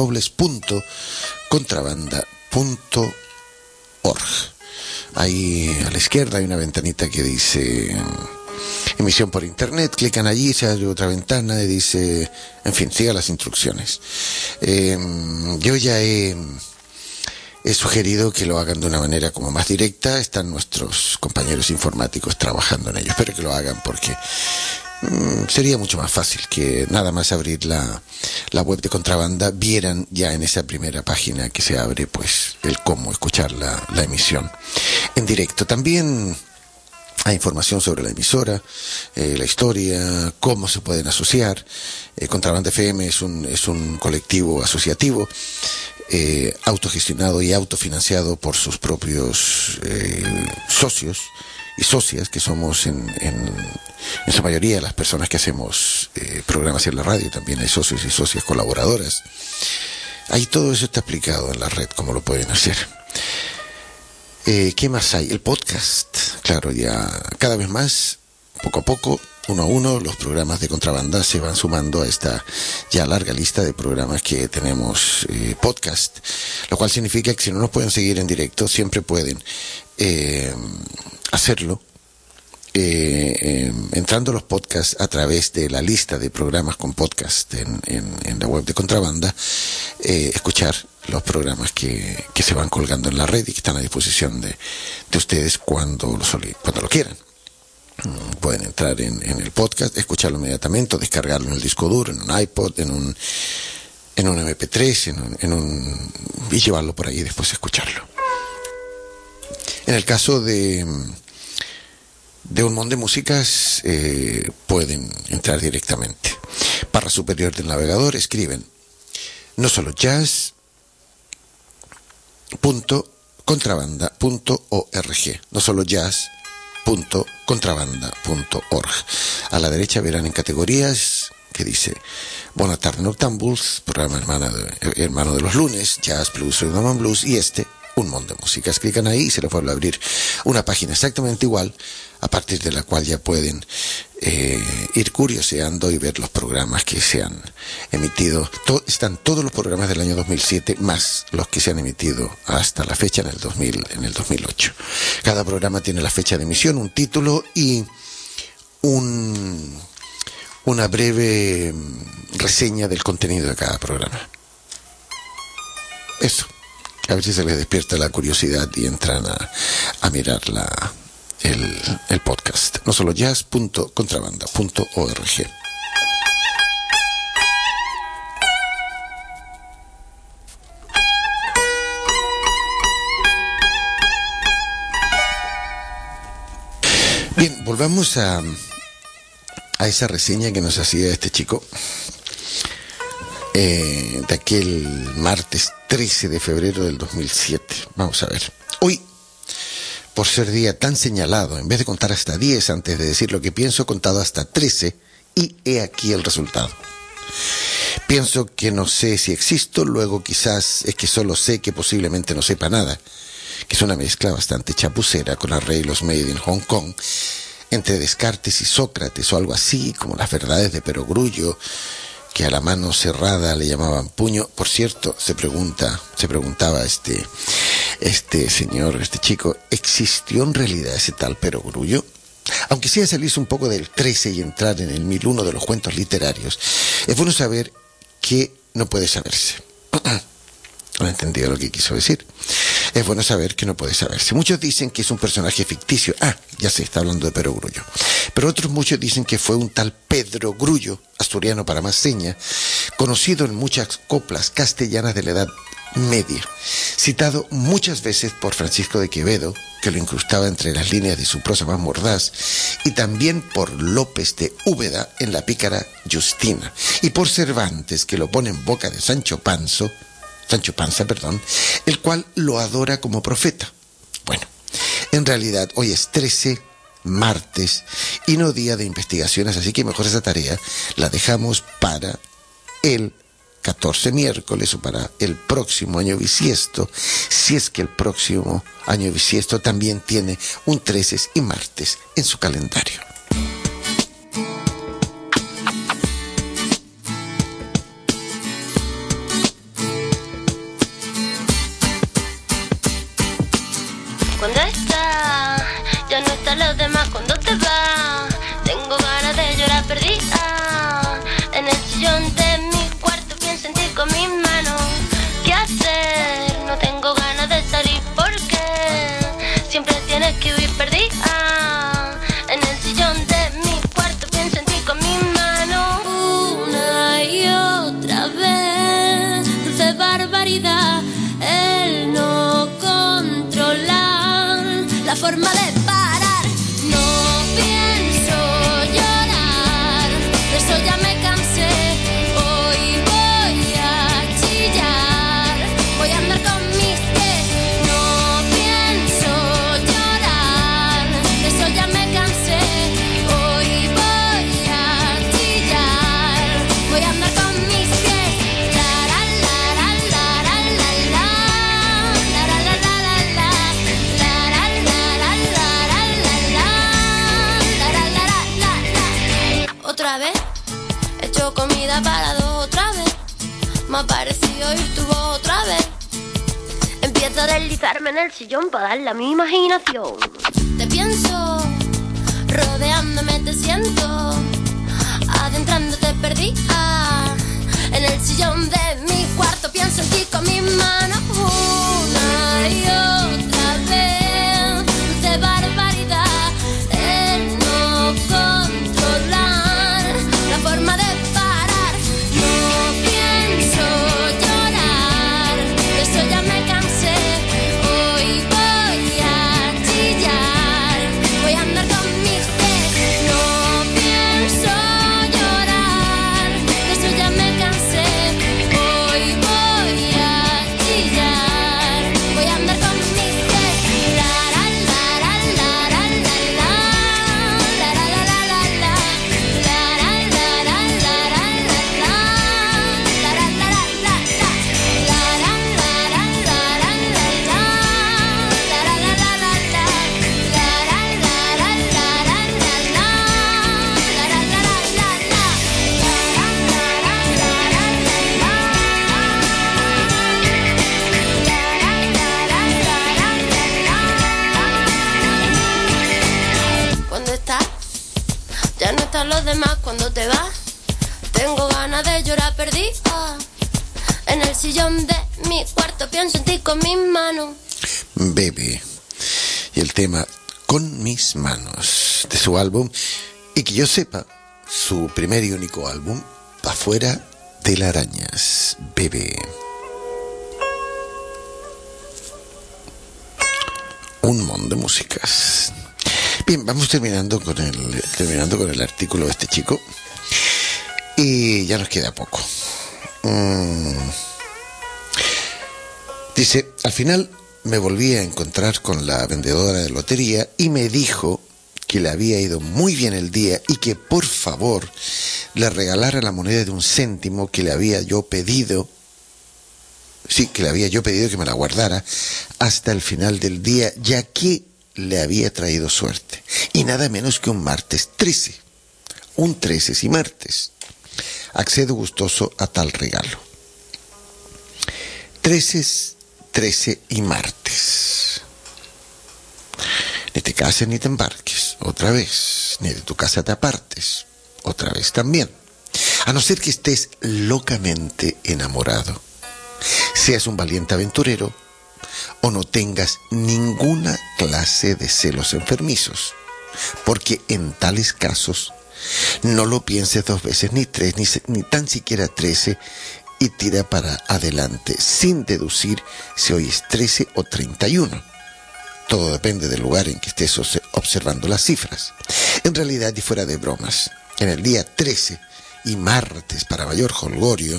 www.contrabanda.org. Ahí a la izquierda hay una ventanita que dice emisión por internet, clican allí, se abre otra ventana y dice, en fin, siga las instrucciones. Yo ya he sugerido que lo hagan de una manera como más directa. Están nuestros compañeros informáticos trabajando en ello. Espero que lo hagan porque sería mucho más fácil que nada más abrir la web de Contrabanda, vieran ya en esa primera página que se abre pues el cómo escuchar la emisión en directo. También hay información sobre la emisora, la historia, cómo se pueden asociar. Contrabanda FM es un colectivo asociativo, autogestionado y autofinanciado por sus propios socios y socias, que somos en su mayoría las personas que hacemos programas en la radio. También hay socios y socias colaboradoras. Ahí todo eso está explicado en la red, cómo lo pueden hacer. ¿Qué más hay? El podcast. Claro, ya cada vez más, poco a poco, uno a uno, los programas de Contrabanda se van sumando a esta ya larga lista de programas que tenemos podcast, lo cual significa que si no nos pueden seguir en directo, siempre pueden hacerlo entrando a los podcasts a través de la lista de programas con podcast en la web de Contrabanda, escuchar los programas que se van colgando en la red y que están a disposición de ustedes cuando lo quieran. Pueden entrar en el podcast, escucharlo inmediatamente o descargarlo en el disco duro, en un iPod, en un MP3, y llevarlo por ahí y después escucharlo. En el caso de un montón de músicas, pueden entrar directamente. Barra superior del navegador, escriben no solo jazz.contrabanda.org, no solo jazz.contrabanda.org. A la derecha verán en categorías que dice Buena tarde Noctambuls, programa hermano de los lunes, jazz, blues, rhythm and blues, y un montón de músicas. Clican ahí y se les vuelve a abrir una página exactamente igual, a partir de la cual ya pueden ir curioseando y ver los programas que se han emitido. Están todos los programas del año 2007 más los que se han emitido hasta la fecha en el 2008. Cada programa tiene la fecha de emisión, un título y una breve reseña del contenido de cada programa. Eso. A ver si se les despierta la curiosidad y entran a mirar el podcast. No solo jazz.contrabanda.org. Bien, volvamos a esa reseña que nos hacía este chico de aquel martes 13 de febrero del 2007. Vamos a ver. Hoy, por ser día tan señalado, en vez de contar hasta 10 antes de decir lo que pienso, he contado hasta 13 y he aquí el resultado. Pienso que no sé si existo, luego quizás es que solo sé que posiblemente no sepa nada, que es una mezcla bastante chapucera con arreglos made in Hong Kong, entre Descartes y Sócrates o algo así, como las verdades de Perogrullo, que a la mano cerrada le llamaban puño. Por cierto, se preguntaba este señor, este chico, ¿existió en realidad ese tal Perogrullo? Aunque sea salirse un poco del 13 y entrar en el 1001 de los cuentos literarios, es bueno saber que no puede saberse. No he entendido lo que quiso decir. Es bueno saber que no puede saberse. Muchos dicen que es un personaje ficticio. Ya sé, está hablando de Perogrullo. Pero otros muchos dicen que fue un tal Pedro Grullo, asturiano para más seña, conocido en muchas coplas castellanas de la Edad media, citado muchas veces por Francisco de Quevedo, que lo incrustaba entre las líneas de su prosa más mordaz, y también por López de Úbeda en la pícara Justina, y por Cervantes, que lo pone en boca de Sancho Panza, el cual lo adora como profeta. Bueno, en realidad hoy es 13, martes, y no día de investigaciones, así que mejor esa tarea la dejamos para el 14 miércoles o para el próximo año bisiesto, si es que el próximo año bisiesto también tiene un 13 y martes en su calendario. ¿Cuándo está? Ya no están los demás. ¿Cuándo te vas? Tengo ganas de llorar perdida en el sillón de mi cuarto. Pienso en ti con mis manos. ¿Qué hacer? No tengo ganas de salir porque siempre tienes que huir perdida en el sillón de mi cuarto. Pienso en ti con mis manos. Una y otra vez, dulce barbaridad, el no controlar la forma de parar. No pienso llorar, de eso ya me cansé. Hoy voy a chillar, voy a andar con mis pies. No pienso llorar, de eso ya me cansé. Hoy voy a chillar, voy a andar con mis pies. La la la la la la la la la la la la la la. Otra vez, he hecho comida para dos otra vez. Me ha parecido oír tu voz otra vez. Empiezo a deslizarme en el sillón para darle a mi imaginación. Te pienso, rodeándome te siento, adentrándote perdida en el sillón de mi cuarto. Pienso en ti con mis manos. Una y otra vez, dulce barbaridad, el no controlar la forma de parar. No pienso llorar, de eso ya me cansé. Hoy voy a chillar, voy a andar con mis pies. No pienso llorar, de eso ya me cansé. Hoy voy a chillar, voy a andar con mis pies. La la la la la la la la la la la la la la la la la ¿Cuándo estás? Ya no están los demás. Cuando te vas, tengo ganas de llorar perdida en el sillón de mi cuarto. Pienso en ti con mis manos. Bebe, y el tema Con mis manos, de su álbum, y que yo sepa, su primer y único álbum, Afuera Telarañas. Bebe. Un montón de músicas. Bien, vamos terminando con el artículo de este chico, y ya nos queda poco. Dice, al final me volví a encontrar con la vendedora de lotería y me dijo que le había ido muy bien el día y que por favor le regalara la moneda de 1 céntimo que le había yo pedido. Sí, que le había yo pedido que me la guardara hasta el final del día, ya que le había traído suerte. Y nada menos que un martes 13. Un 13 y martes. Accedo gustoso a tal regalo. 13 y martes. Ni te cases ni te embarques, otra vez. Ni de tu casa te apartes, otra vez también. A no ser que estés locamente enamorado, seas un valiente aventurero o no tengas ninguna clase de celos enfermizos, porque en tales casos no lo pienses 2 veces, ni 3, ni tan siquiera 13, y tira para adelante sin deducir si hoy es 13 o 31. Todo depende del lugar en que estés observando las cifras. En realidad, y fuera de bromas, en el día 13 y martes para mayor jolgorio,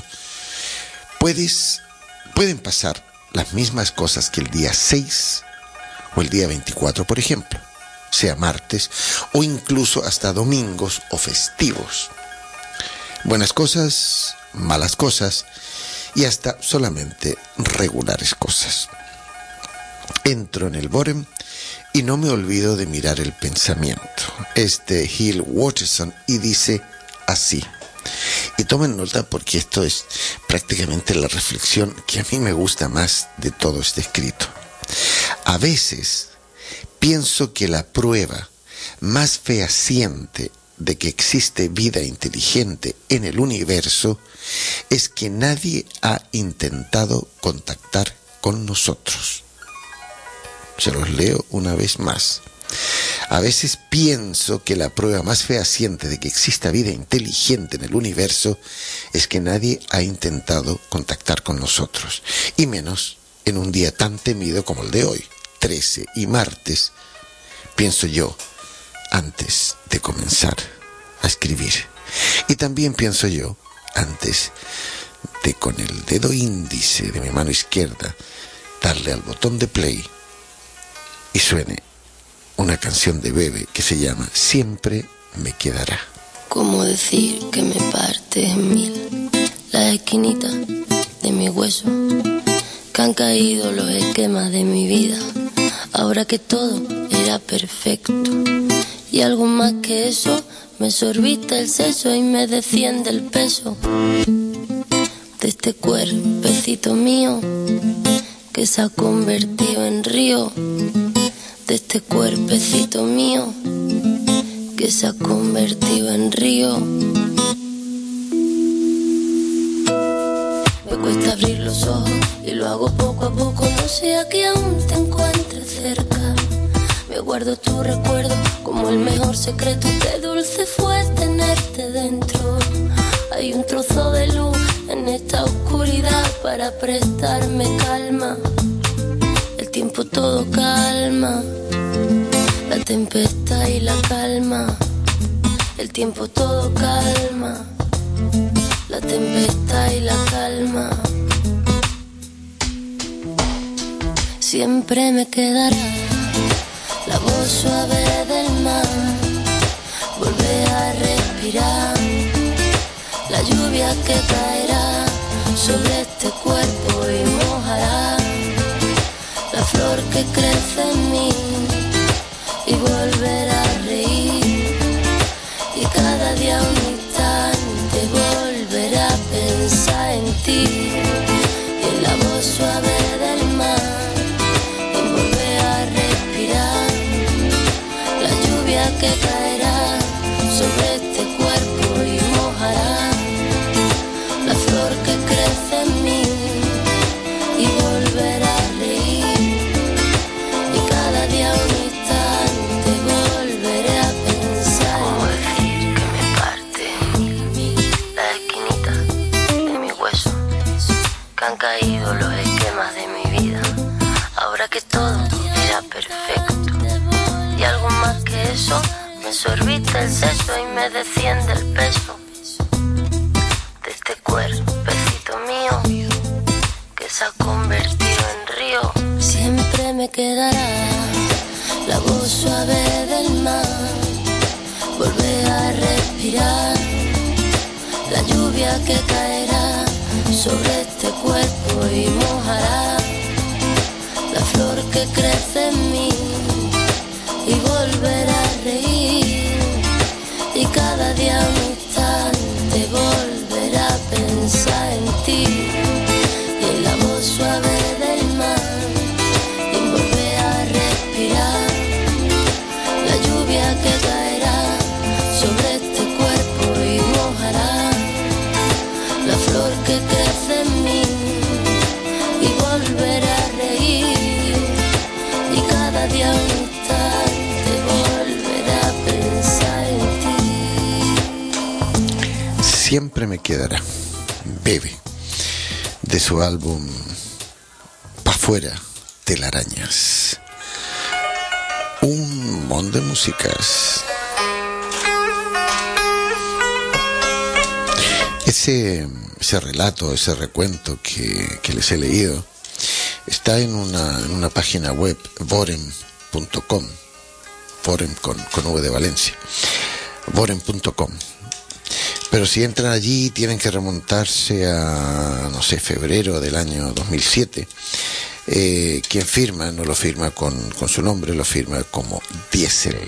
pueden pasar las mismas cosas que el día 6 o el día 24, por ejemplo, sea martes o incluso hasta domingos o festivos. Buenas cosas, malas cosas y hasta solamente regulares cosas. Entro en el Bóren y no me olvido de mirar el pensamiento. Es de Hill Watterson y dice así. Y tomen nota porque esto es prácticamente la reflexión que a mí me gusta más de todo este escrito. A veces pienso que la prueba más fehaciente de que existe vida inteligente en el universo es que nadie ha intentado contactar con nosotros. Se los leo una vez más. A veces pienso que la prueba más fehaciente de que exista vida inteligente en el universo es que nadie ha intentado contactar con nosotros, y menos en un día tan temido como el de hoy, 13 y martes, pienso yo, antes de comenzar a escribir. Y también pienso yo, antes de con el dedo índice de mi mano izquierda darle al botón de play y suene una canción de Bebe que se llama Siempre me quedará. ¿Cómo decir que me parte en mil las esquinitas de mi hueso? Que han caído los esquemas de mi vida, ahora que todo era perfecto. Y algo más que eso, me sorbita el seso y me desciende el peso de este cuerpecito mío que se ha convertido en río. De este cuerpecito mío que se ha convertido en río. Me cuesta abrir los ojos y lo hago poco a poco. No sea que aún te encuentres cerca. Me guardo tu recuerdo como el mejor secreto. Qué dulce fue tenerte dentro. Hay un trozo de luz en esta oscuridad para prestarme calma. El tiempo todo calma, la tempestad y la calma. El tiempo todo calma, la tempestad y la calma. Siempre me quedará la voz suave del mar, volver a respirar, la lluvia que caerá sobre este cuerpo y mojará la flor que crece en mí, y volver a reír, y cada día un instante volver a pensar en ti, y en la voz suave del mar, y volver a respirar, la lluvia que caerá sobre este cuerpo y mojará la flor que crece en mí, y volver a han caído los esquemas de mi vida, ahora que todo era perfecto. Y algo más que eso, me sorbita el seso y me desciende el peso de este cuerpecito mío que se ha convertido en río. Siempre me quedará la voz suave del mar, volver a respirar, la lluvia que caerá sobre este cuerpo y mojará la flor que crece en mí, y volver a reír, y cada día un instante volver a pensar en ti, y en la voz suave del mar, y volver a respirar, la lluvia que caerá sobre este cuerpo y mojará la flor que crece en mí, y volver a reír, y cada día un instante volver a pensar en ti. Siempre me quedará. Bebe. de su álbum Pa' Fuera Telarañas. Un montón de músicas. Ese relato, ese recuento que les he leído está en una página web, Borem.com, Borem con V de Valencia, Borem.com. Pero si entran allí tienen que remontarse a, no sé, febrero del año 2007. Quien firma no lo firma con su nombre, lo firma como Diesel.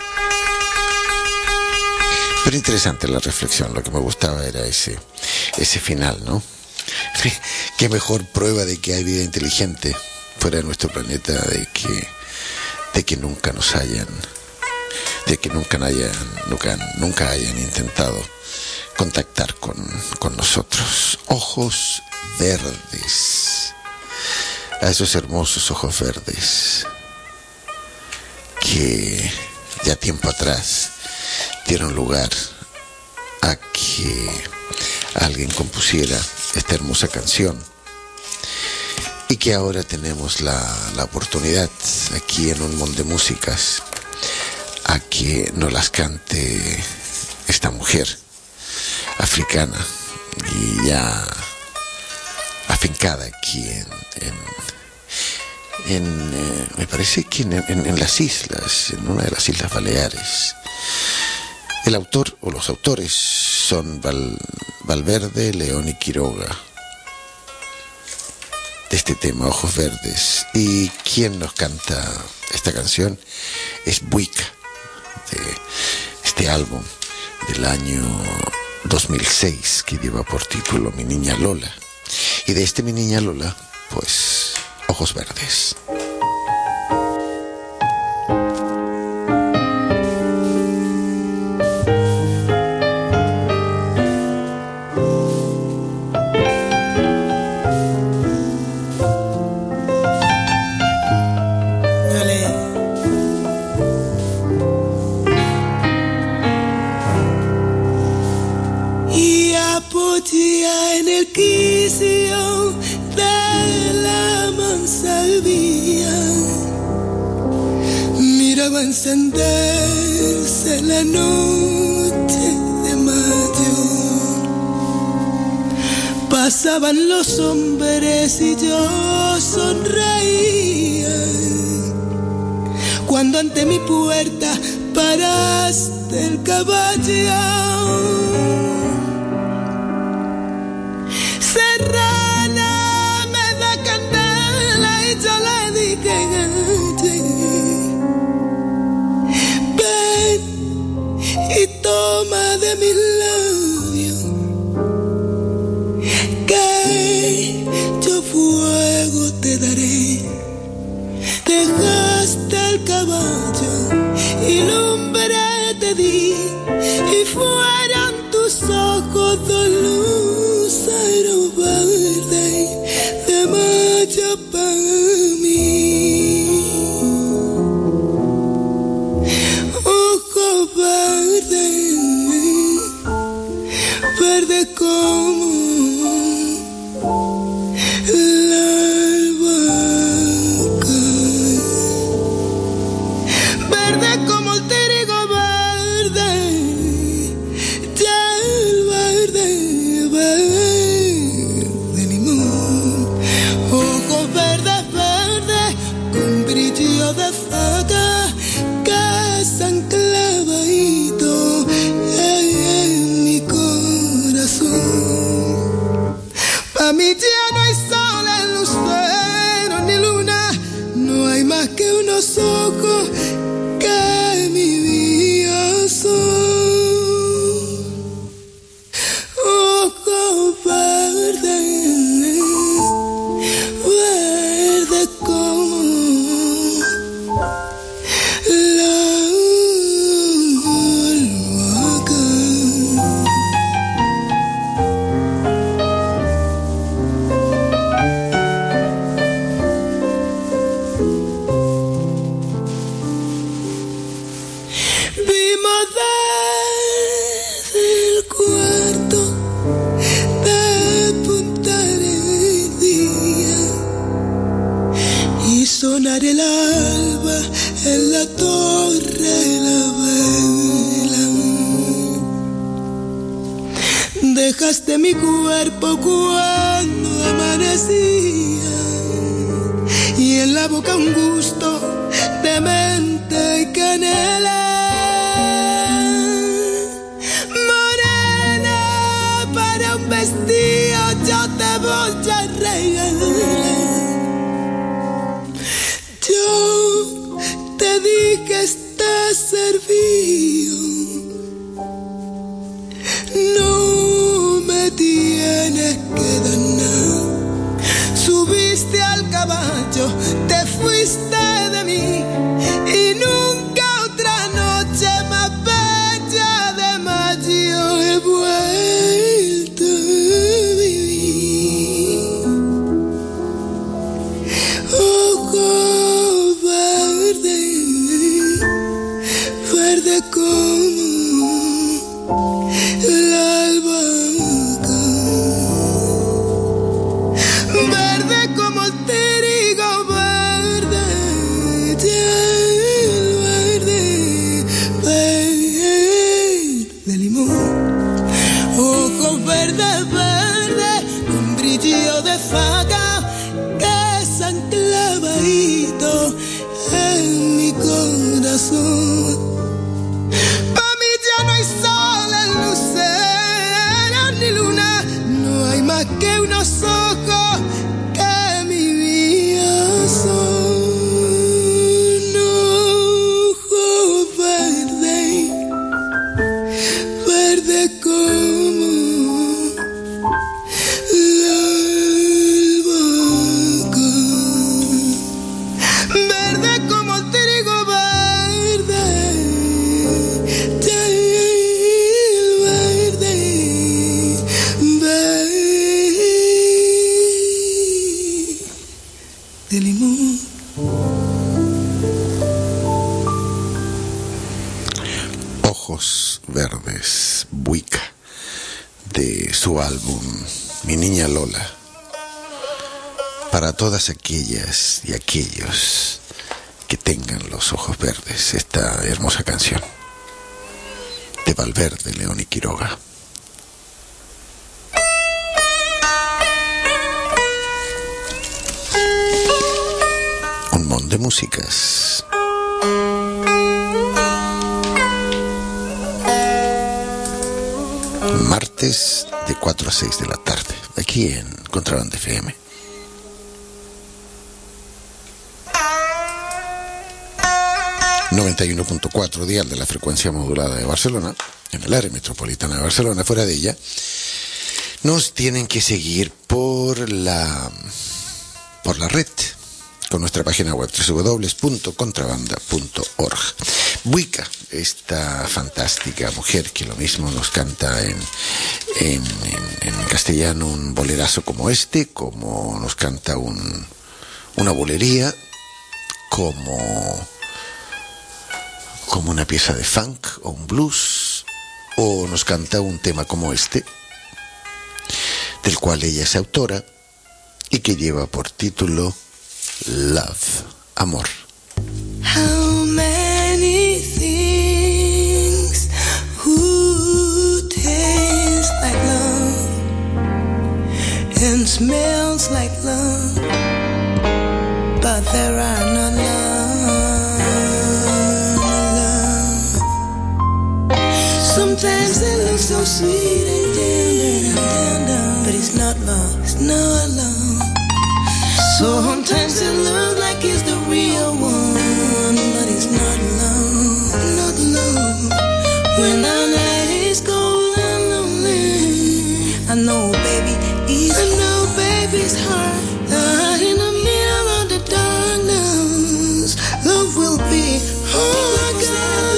Pero interesante la reflexión, lo que me gustaba era ese final, ¿no? Qué mejor prueba de que hay vida inteligente fuera de nuestro planeta, de que nunca nos hayan, de que nunca hayan intentado contactar con nosotros. Ojos verdes, a esos hermosos ojos verdes que ya tiempo atrás dieron lugar a que alguien compusiera esta hermosa canción y que ahora tenemos la oportunidad aquí en Un Mundo de Músicas a que nos las cante esta mujer africana y ya afincada aquí me parece que en las islas, en una de las Islas Baleares. El autor o los autores son Valverde, León y Quiroga, de este tema, Ojos Verdes. Y quien nos canta esta canción es Buica, de este álbum del año 2006 que lleva por título Mi Niña Lola. Y de este Mi Niña Lola, pues, Ojos Verdes. En el quicio de la mansardía miraba encenderse la noche de mayo. Pasaban los hombres y yo sonreía cuando ante mi puerta paraste el caballo. Serrana me da candela y yo le dije ven y toma de mis labios que yo fuego te daré. Dejaste el caballo y lumbre te di y fueron tus ojos dos luceros verdes de mayo para mí. Ojos verdes, verdes como la albahaca, verde como el trigo verde, ya el verde, verde limón. Ojos verdes, verdes, con brillo de faca que se han clavadito en mi corazón. Pa' mí ya no hay sol, lucero ni luna, no hay más que unos ojos que mi vida son. Ojos verdes, verdes como la albahaca. de mi cuerpo cuando amanecía, y en la boca un gusto de menta y canela. Morena, para un vestido yo te voy a regalar. Yo te dije estás servido, no me tienes que dar nada. Subiste al caballo, te fuiste de mí y nunca otra noche más bella de mayo he vuelto a vivir. Ojo verde, verde como la albahaca, verde como el trigo verde, verde, verde limón. Ojos verdes, verde, con brillo de faca que se han clavadito en mi corazón. Que unos ojos que mi vida son. Ojos verdes, verde como la albahaca, verde como el trigo verde, de limón. Ojos verdes, Buica, de su álbum Mi Niña Lola, para todas aquellas y aquellos que tengan los ojos verdes, esta hermosa canción de Valverde, León y Quiroga. De músicas. Martes de 4 a 6 de la tarde, aquí en Contrabanda FM. ...91.4 dial de la frecuencia modulada de Barcelona... ...en el área metropolitana de Barcelona. Fuera de ella... ...nos tienen que seguir por la red... con nuestra página web www.contrabanda.org. Buica, esta fantástica mujer que lo mismo nos canta en castellano un bolerazo como este, como nos canta una bolería, como una pieza de funk o un blues, o nos canta un tema como este, del cual ella es autora y que lleva por título Love, amor. How many things would taste like love and smells like love, but there are no love. Sometimes it looks so sweet and tender, but it's not love, it's not love. Sometimes it looks like it's the real one, but it's not love, not love. When our night is cold and lonely, I know baby's heart. That in the middle of the darkness, love will be all I got.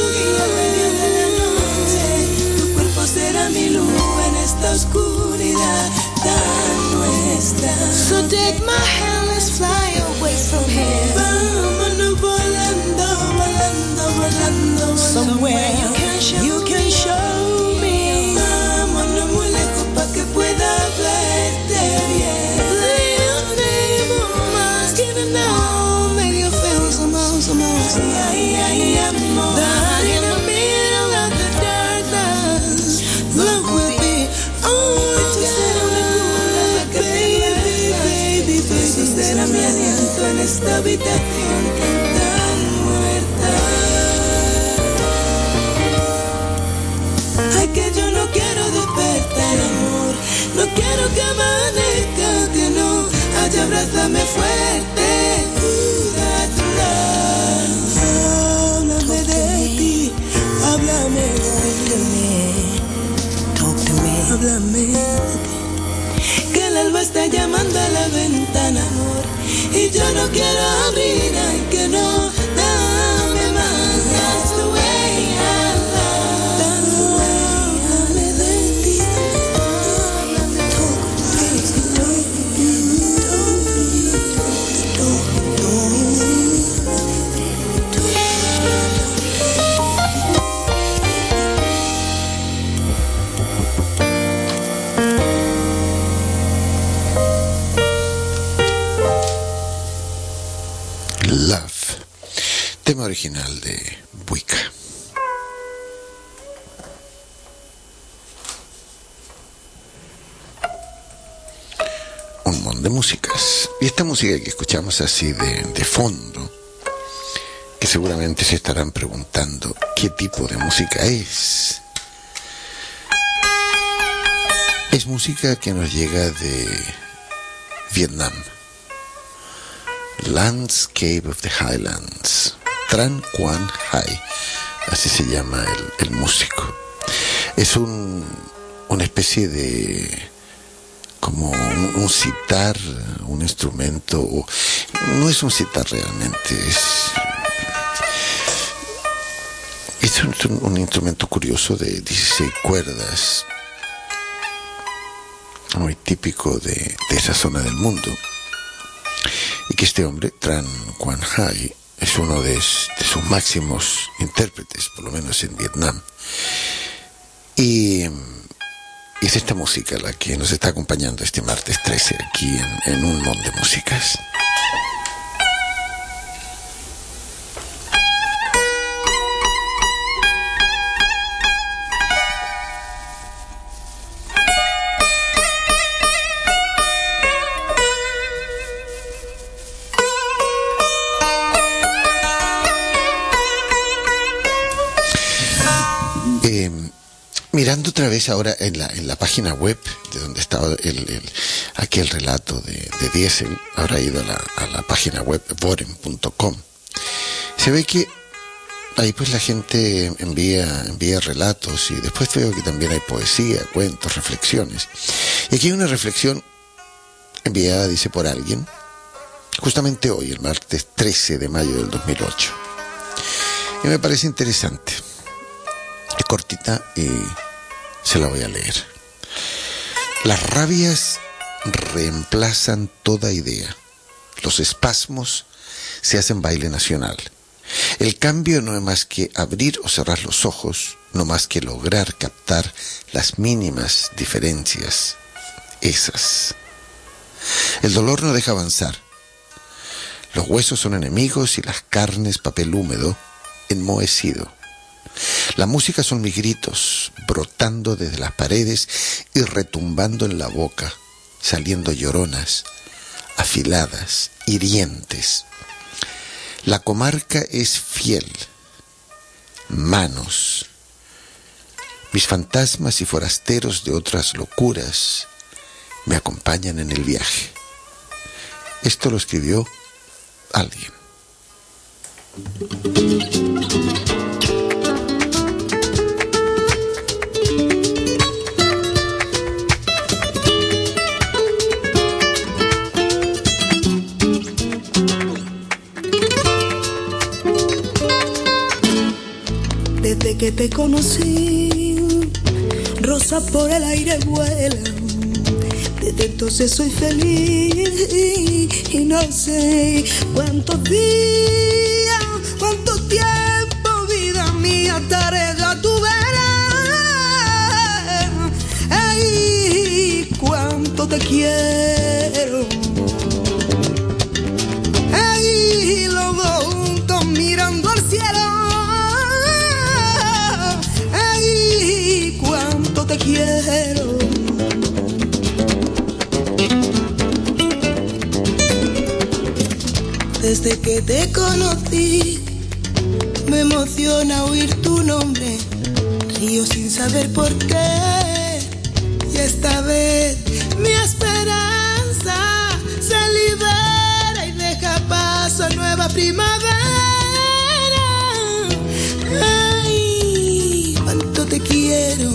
Tu cuerpo será mi luz en esta oscuridad tan nuestra. So take my hand, let's fly away from here. Vámonos volando, volando, volando, somewhere you can show me. Vámonos muy lejos pa' que pueda verte bien. Play your name on my skin and now make you feel somehow. Sí, amor. That in the middle of the darkness, love will be all I got. esta habitación tan muerta. Ay, que yo no quiero despertar, amor, no quiero que amanezca, que no haya, abrázame fuerte. Háblame de ti, háblame de ti, háblame de ti. Que el alba está llamando a la ventana, amor, y yo no quiero abrir, ay, que no, dame más. That's the way I love. That's the way háblame de ti, háblame, talk Love, tema original de Buica. Un montón de músicas. Y esta música que escuchamos así de fondo, que seguramente se estarán preguntando qué tipo de música es. Es música que nos llega de Vietnam. Landscape of the Highlands, Tran Quan Hai, así se llama el músico. Es una especie de, como un sitar, un instrumento, no es un sitar realmente, es un instrumento curioso de 16 cuerdas, muy típico de esa zona del mundo. Y que este hombre, Tran Quan Hai, es uno de sus máximos intérpretes, por lo menos en Vietnam. Y es esta música la que nos está acompañando este martes 13 aquí en Un Mon de Músicas. Mirando otra vez ahora en la página web de donde estaba aquí el relato de Diesel, ahora he ido a la página web boren.com. Se ve que ahí pues la gente envía relatos, y después veo que también hay poesía, cuentos, reflexiones. Y aquí hay una reflexión enviada, dice, por alguien, justamente hoy, el martes 13 de mayo del 2008. Y me parece interesante. Es cortita y se la voy a leer. Las rabias reemplazan toda idea. Los espasmos se hacen baile nacional. El cambio no es más que abrir o cerrar los ojos, no más que lograr captar las mínimas diferencias. Esas. El dolor no deja avanzar. Los huesos son enemigos y las carnes papel húmedo enmohecido. La música son mis gritos, brotando desde las paredes y retumbando en la boca, saliendo lloronas, afiladas, hirientes. La comarca es fiel. Manos. Mis fantasmas y forasteros de otras locuras me acompañan en el viaje. Esto lo escribió alguien. Desde que te conocí, rosas por el aire vuelan. Desde entonces soy feliz y no sé cuántos días, cuánto tiempo, vida mía, estaré a tu vera. Ay, cuánto te quiero. Ay, los dos juntos mirando al cielo. Ay, cuánto te quiero. Desde que te conocí, me emociona oír tu nombre. Río sin saber por qué. Y esta vez mi esperanza se libera y deja paso a nueva primavera. Ay, cuánto te quiero.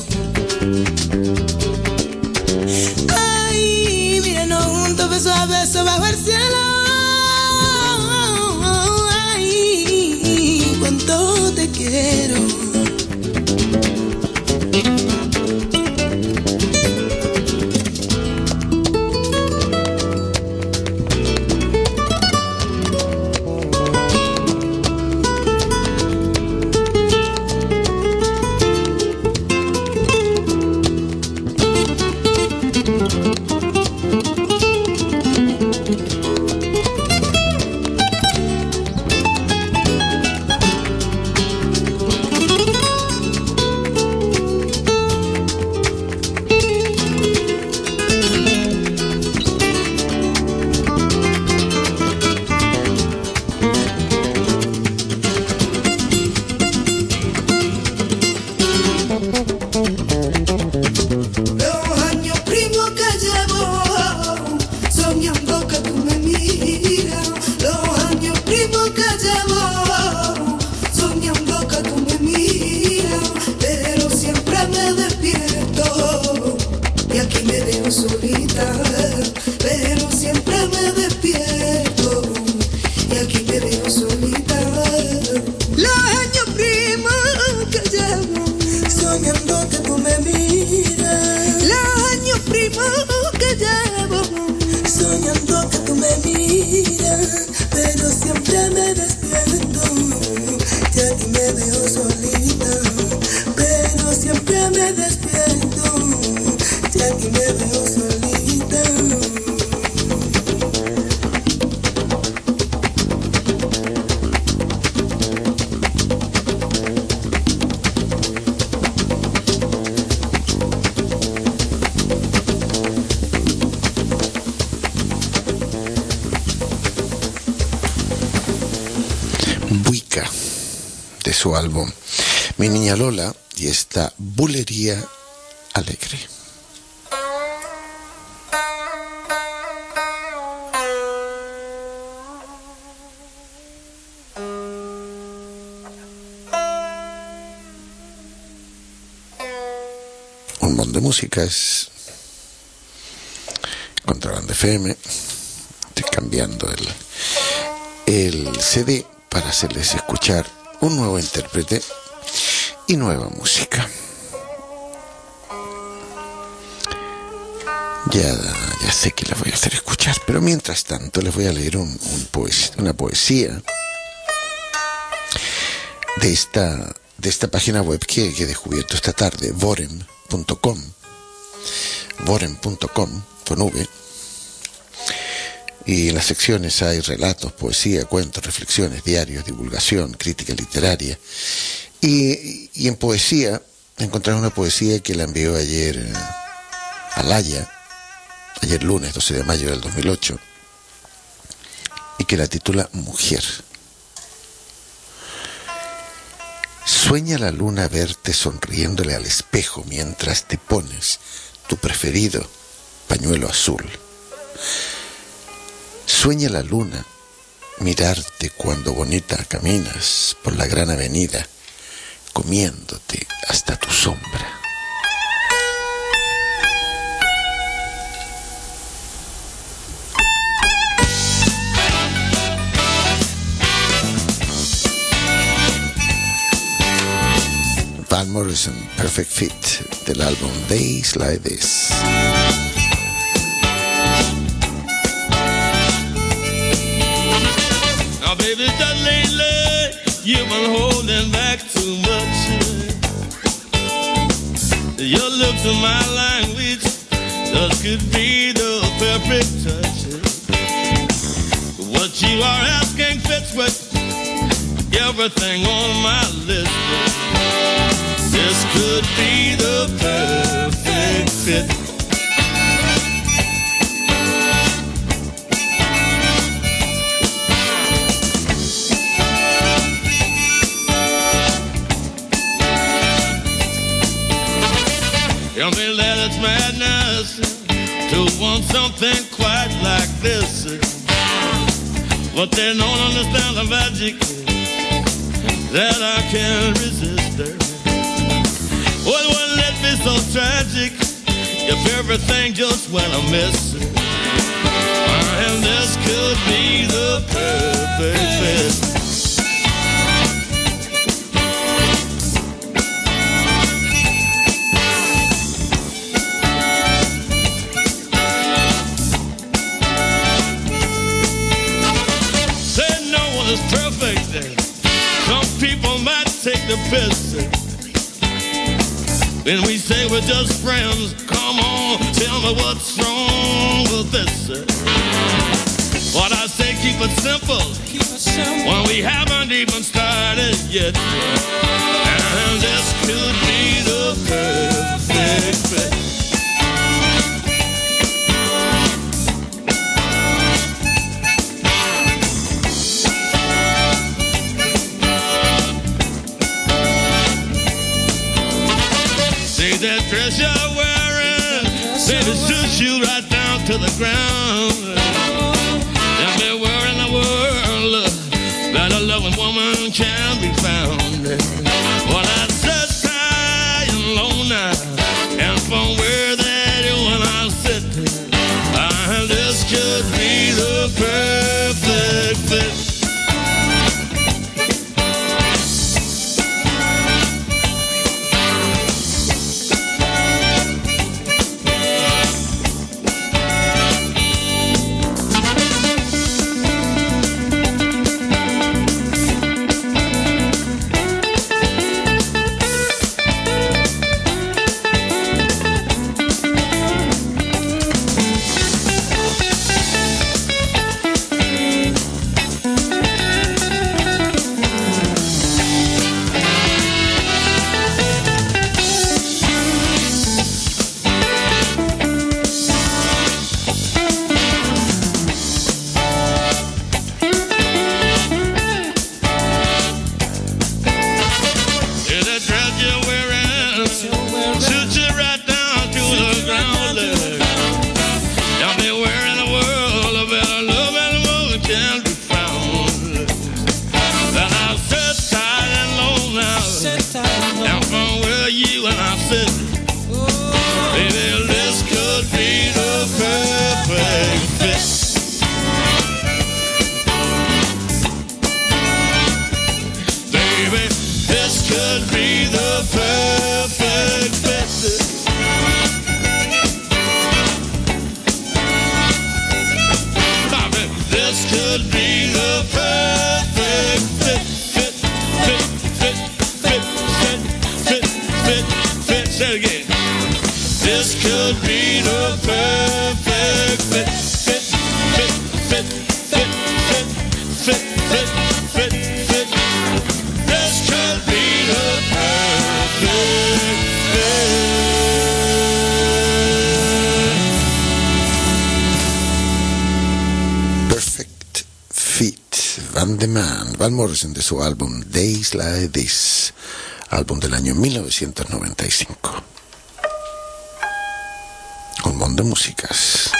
Ay, míranos juntos beso a beso bajo el cielo. Ay, cuánto te quiero. Su álbum Mi Niña Lola y esta bulería alegre. Un montón de música es Contrabanda FM. Estoy cambiando el CD para hacerles escuchar un nuevo intérprete y nueva música. Ya sé que les voy a hacer escuchar, pero mientras tanto les voy a leer una poesía de esta página web que he descubierto esta tarde, Vorem.com, con V. Y en las secciones hay relatos, poesía, cuentos, reflexiones, diarios, divulgación, crítica literaria. Y en poesía, encontré una poesía que la envió ayer a Laia, ayer lunes 12 de mayo del 2008, y que la titula Mujer. Sueña la luna verte sonriéndole al espejo mientras te pones tu preferido pañuelo azul. Sueña la luna mirarte cuando bonita caminas por la gran avenida, comiéndote hasta tu sombra. Van Morrison, Perfect Fit, del álbum Days Like This. Now baby, just lately you've been holding back too much. Your lips and my language just could be the perfect touch. What you are asking fits with everything on my list. This could be the perfect fit. something quite like this. But they don't understand the magic that I can't resist. Well, it wouldn't let me so tragic if everything just went amiss. And this could be the perfect fit. Some people might take the piss when we say we're just friends. Come on, tell me what's wrong with this. What I say, keep it simple. When we haven't even started yet. And this could be the perfect fit. That dress you're wearing, baby, suits you right down to the ground. Everywhere in the world, that a loving woman can be found. Well, I sit high and low now, and from where that you and I sit, this could be the perfect fit. Van Morrison, de su álbum Days Like This, álbum del año 1995. Un montón de músicas.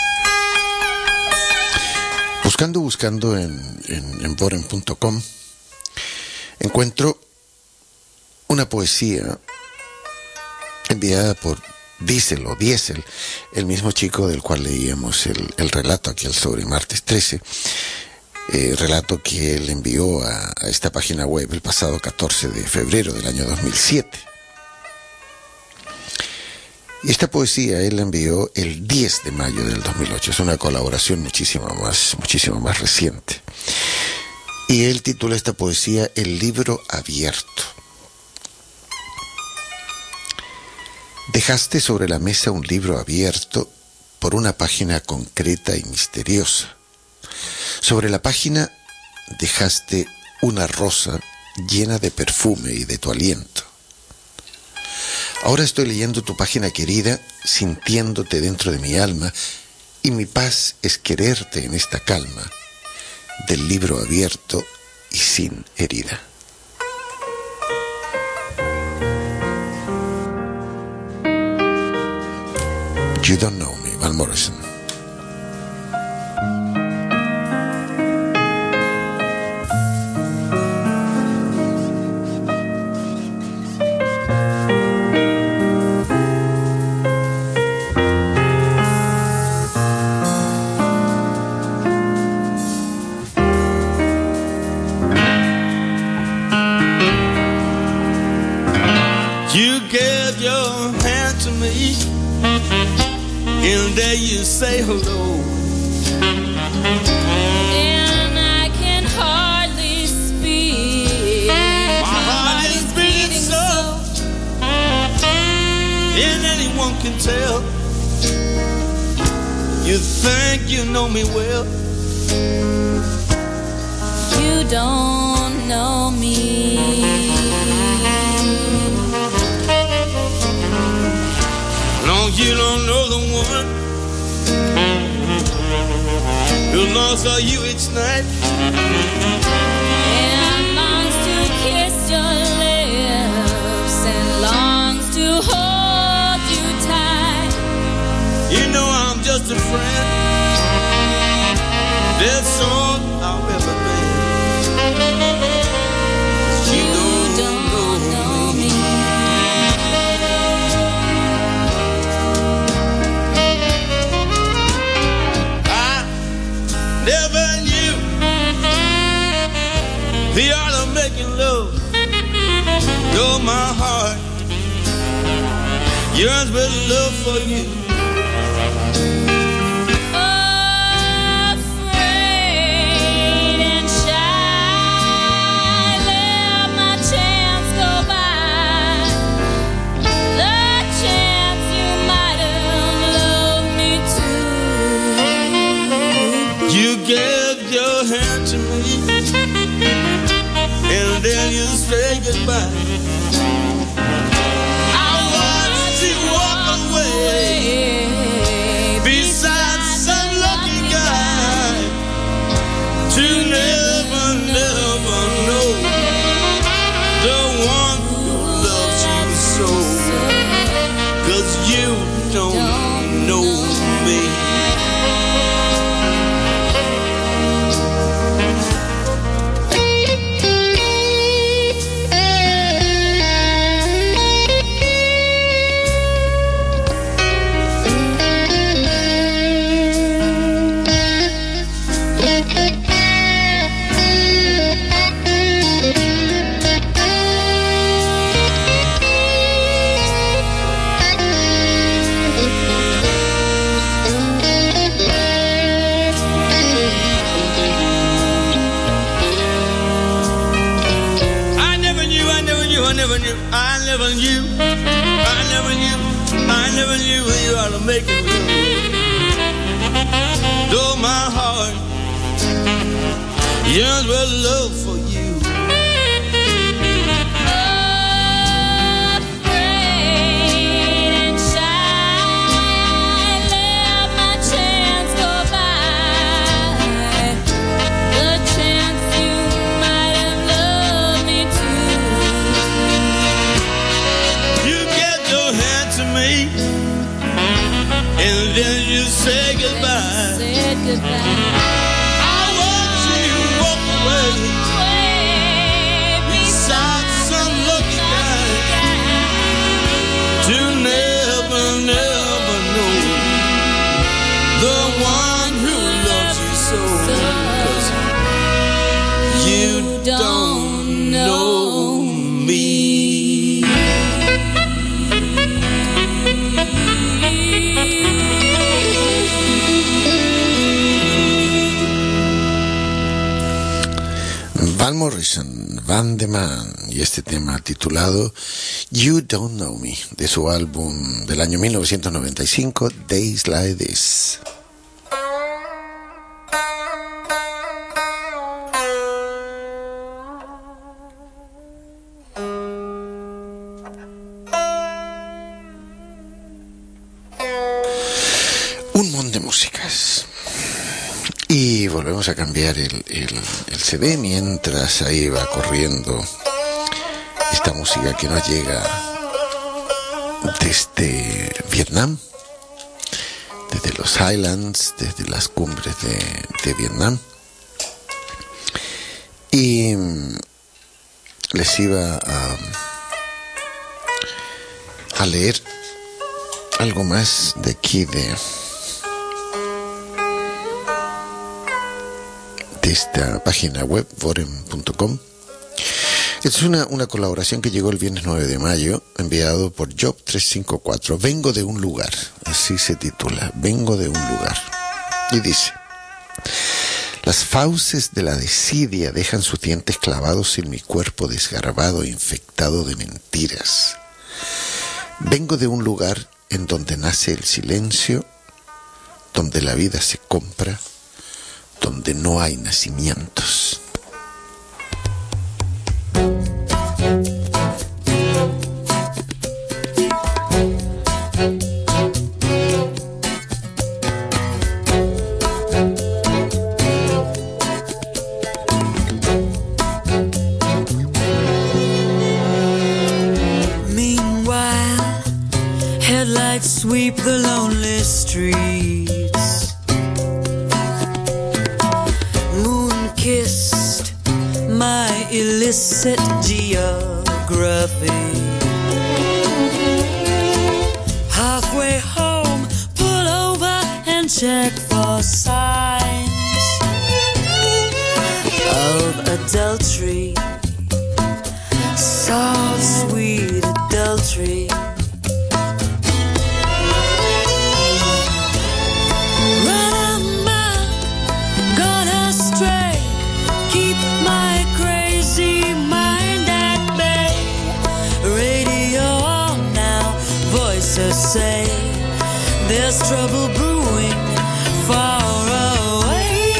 Buscando en Boren.com encuentro una poesía enviada por Diesel, el mismo chico del cual leíamos el relato aquel sobre martes 13. Relato que él envió a esta página web el pasado 14 de febrero del año 2007. Y esta poesía él la envió el 10 de mayo del 2008. Es una colaboración muchísimo más reciente. Y él titula esta poesía El libro abierto. Dejaste sobre la mesa un libro abierto por una página concreta y misteriosa. Sobre la página dejaste una rosa llena de perfume y de tu aliento. Ahora estoy leyendo tu página querida, sintiéndote dentro de mi alma, y mi paz es quererte en esta calma del libro abierto y sin herida. You Don't Know Me, Van Morrison. say hello. And I can hardly speak. My heart is beating so, and anyone can tell. You think you know me well. You don't know me. No, you don't know the one who longs for you each night And longs to kiss your lips and longs to hold you tight. You know I'm just a friend. That's all I'll ever be. You don't know me. I never knew the art of making love. You're my heart yearns with love for you. Afraid and shy, let my chance go by. The chance you might have loved me too. You gave your hand to me, and then you say goodbye. I watched you walk away beside some lucky guy to never, never know the one who loves you so. 'Cause you don't know me. I never knew you ought to make it love. Though my heart yearns with love for you. Afraid and shy, let my chance go by. The chance you might have loved me too. You get your hand to me, and then you say goodbye. Said goodbye. I watch you walk away beside some lucky guy to never, never know the one who loves you so. 'Cause you don't know me. Van Morrison, Van de Man, y este tema titulado You Don't Know Me, de su álbum del año 1995, Days Like This. Un montón de músicas. Y volvemos a cambiar el CD mientras ahí va corriendo esta música que nos llega desde Vietnam, desde los Highlands, desde las cumbres de Vietnam. Y les iba a leer algo más de aquí de esta página web, voren.com, Es una colaboración que llegó el viernes 9 de mayo, enviado por Job 354. Vengo de un lugar, así se titula, Vengo de un lugar. Y dice: las fauces de la desidia dejan sus dientes clavados en mi cuerpo desgarbado e infectado de mentiras. Vengo de un lugar en donde nace el silencio, donde la vida se compra, donde no hay nacimientos. Sweep the lonely streets. Moon-kissed my illicit geography. Halfway home, pull over and check for signs of adultery. Soft, sweet adultery. Say there's trouble brewing far away.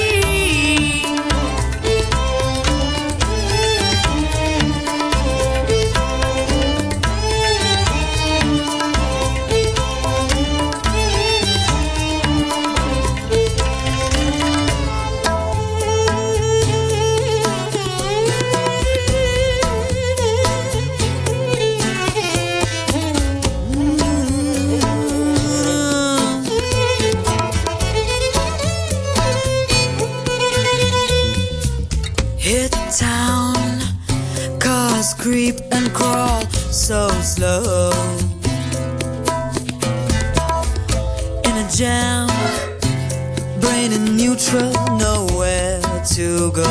Creep and crawl so slow. In a jam, brain in neutral, nowhere to go.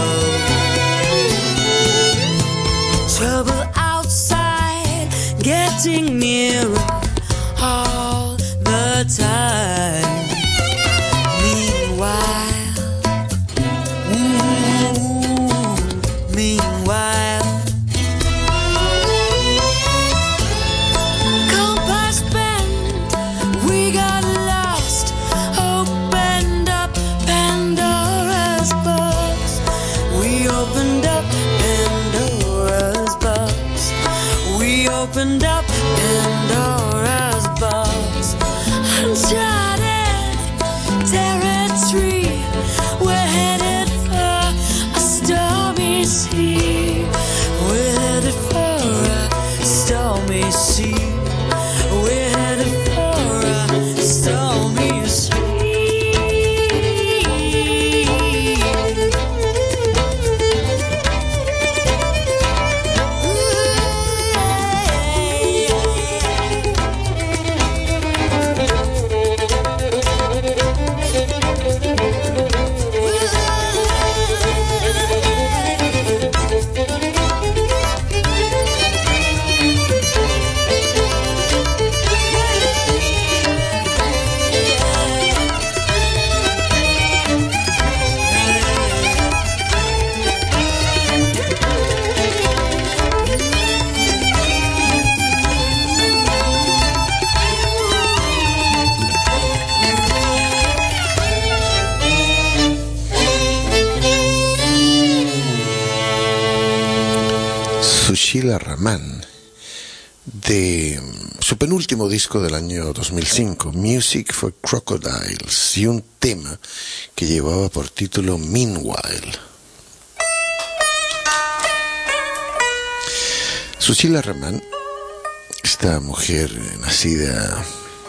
Trouble outside, getting nearer all the time. Meanwhile, opened up Pandora's box. Uncharted territory, we're headed for a stormy sea. We're headed for a stormy sea. We're headed for a stormy sea. Sushila Raman, de su penúltimo disco del año 2005, Music for Crocodiles, y un tema que llevaba por título Meanwhile. Sushila Raman, esta mujer nacida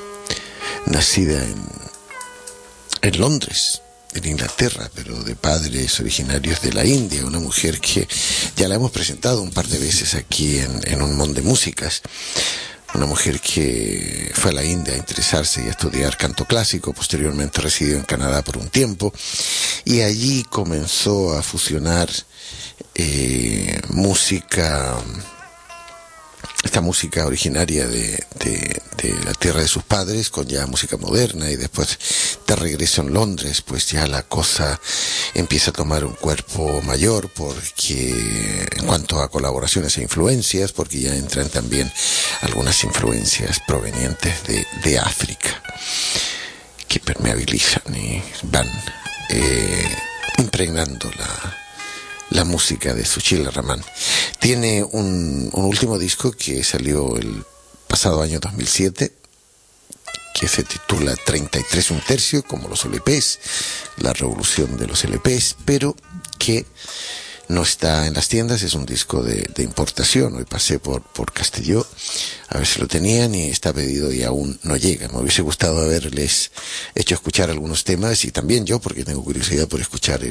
en Londres, en Inglaterra, pero de padres originarios de la India, una mujer que ya la hemos presentado un par de veces aquí en Un Mon de Músicas, una mujer que fue a la India a interesarse y a estudiar canto clásico, posteriormente residió en Canadá por un tiempo, y allí comenzó a fusionar esta música originaria de la tierra de sus padres, con ya música moderna, y después de regreso en Londres, pues ya la cosa empieza a tomar un cuerpo mayor, porque en cuanto a colaboraciones e influencias, porque ya entran también algunas influencias provenientes de África, que permeabilizan y van impregnando la música de Sushila Rahman. Tiene un último disco que salió el pasado año 2007, que se titula 33 1/3, como los LPs, la revolución de los LPs, pero que no está en las tiendas. Es un disco de importación. Hoy pasé por Castelló a ver si lo tenían y está pedido y aún no llega. Me hubiese gustado haberles hecho escuchar algunos temas, y también yo, porque tengo curiosidad por escuchar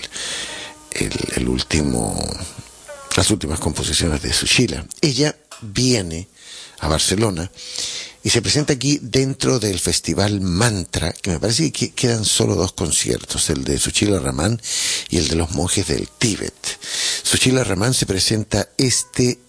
las últimas composiciones de Sushila. Ella viene a Barcelona y se presenta aquí dentro del festival Mantra, que me parece que quedan solo 2 conciertos, el de Sushila Rahman y el de los monjes del Tíbet. Sushila Rahman se presenta este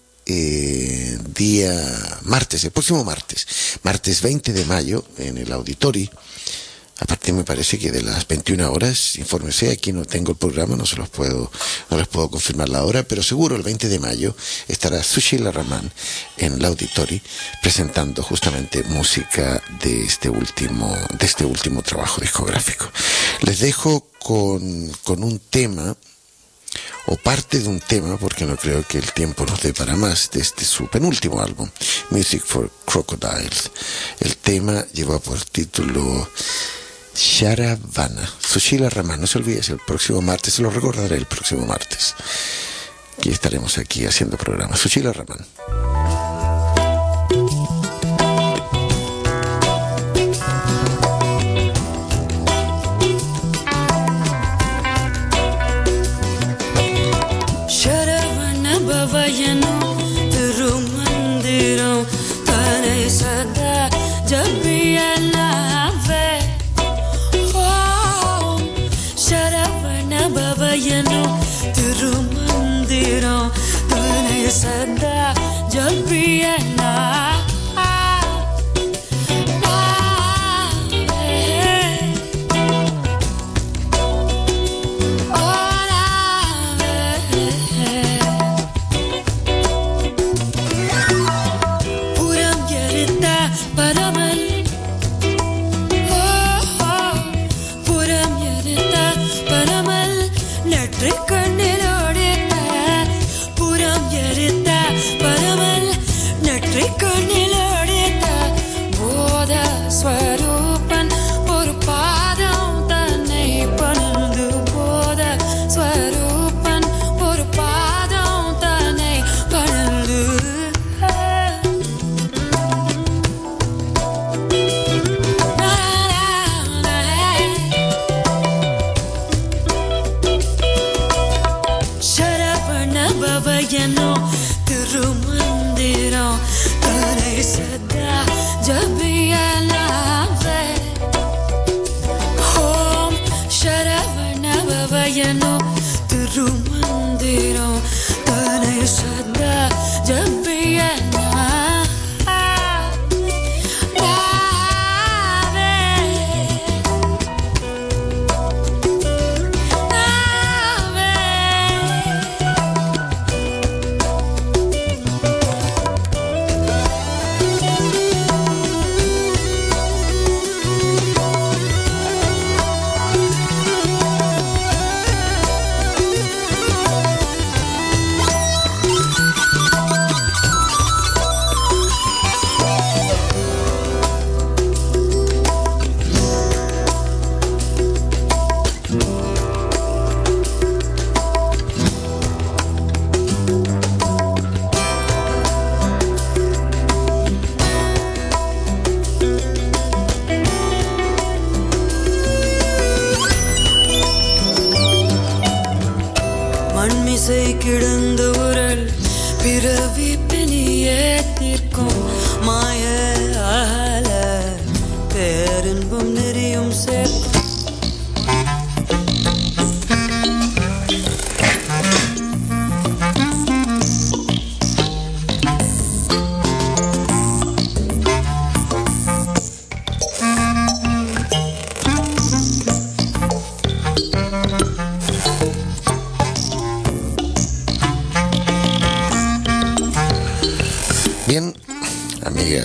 día martes, el próximo martes 20 de mayo, en el Auditori. A partir, me parece que de las 21 horas, infórmese, aquí no tengo el programa, no les puedo confirmar la hora, pero seguro el 20 de mayo estará Sushila Rahman en el Auditori presentando justamente música de este último trabajo discográfico. Les dejo con un tema, o parte de un tema, porque no creo que el tiempo nos dé para más, de su penúltimo álbum, Music for Crocodiles. El tema lleva por título Sharavana. Sushila Rahman, no se olvide, el próximo martes, se lo recordaré el próximo martes, que estaremos aquí haciendo programas. Sushila Rahman. Sharavana Bhavayano Tirumandiram Tane Sada Jabiyalave Sharavana Bhavayano Tirumandiram Tane Sada Jabiyalave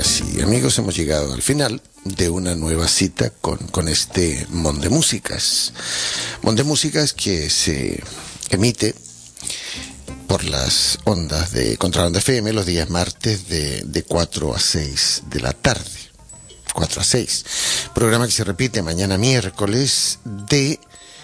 amigas y amigos, hemos llegado al final de una nueva cita con este Monde Músicas. Monde Músicas que se emite por las ondas de Contrabanda FM los días martes de 4 a 6 de la tarde. 4 a 6. Programa que se repite mañana miércoles de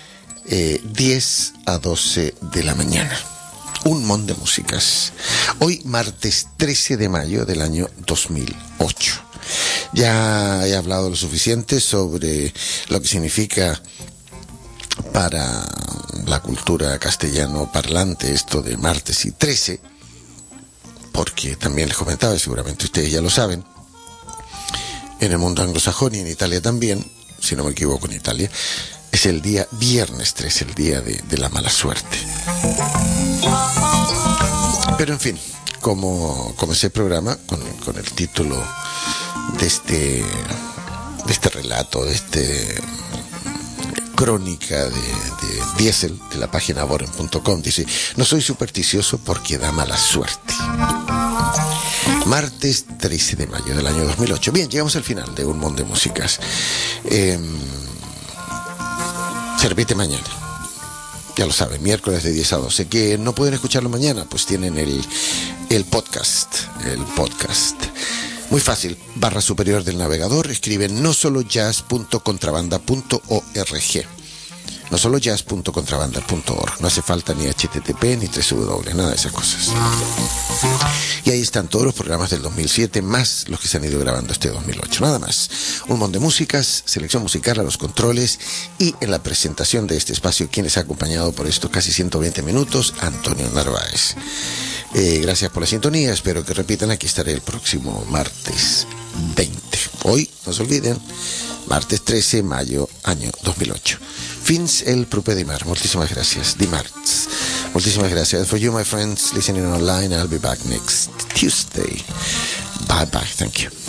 10 a 12 de la mañana. Un Monde Músicas. Hoy martes 13 de mayo del año 2008. Ya he hablado lo suficiente sobre lo que significa para la cultura castellano parlante esto de martes y 13, porque también les comentaba, y seguramente ustedes ya lo saben, en el mundo anglosajón y en Italia también, si no me equivoco en Italia, es el día viernes 13, el día de la mala suerte. Pero en fin, como comencé el programa con el título de este relato, de este crónica de Diesel, de la página boren.com, dice: no soy supersticioso porque da mala suerte. Martes 13 de mayo del año 2008. Bien, llegamos al final de Un Monde Músicas. Se repite mañana. Ya lo saben, miércoles de 10 a 12. Que no pueden escucharlo mañana, pues tienen el podcast. Muy fácil, barra superior del navegador, escriben nosolojazz.contrabanda.org. nosolojazz.contrabanda.org. No hace falta ni HTTP ni 3W, nada de esas cosas. Y ahí están todos los programas del 2007, más los que se han ido grabando este 2008. Nada más. Un montón de músicas, selección musical a los controles, y en la presentación de este espacio, quien les ha acompañado por estos casi 120 minutos, Antonio Narváez. Gracias por la sintonía, espero que repitan. Aquí estaré el próximo martes 20. Hoy, no se olviden, martes 13 de mayo, año 2008. Fins el proper dimarts. Moltíssimes gràcies. Dimarts. Moltíssimes gràcies. For you, my friends, listening online, I'll be back next Tuesday. Bye bye. Thank you.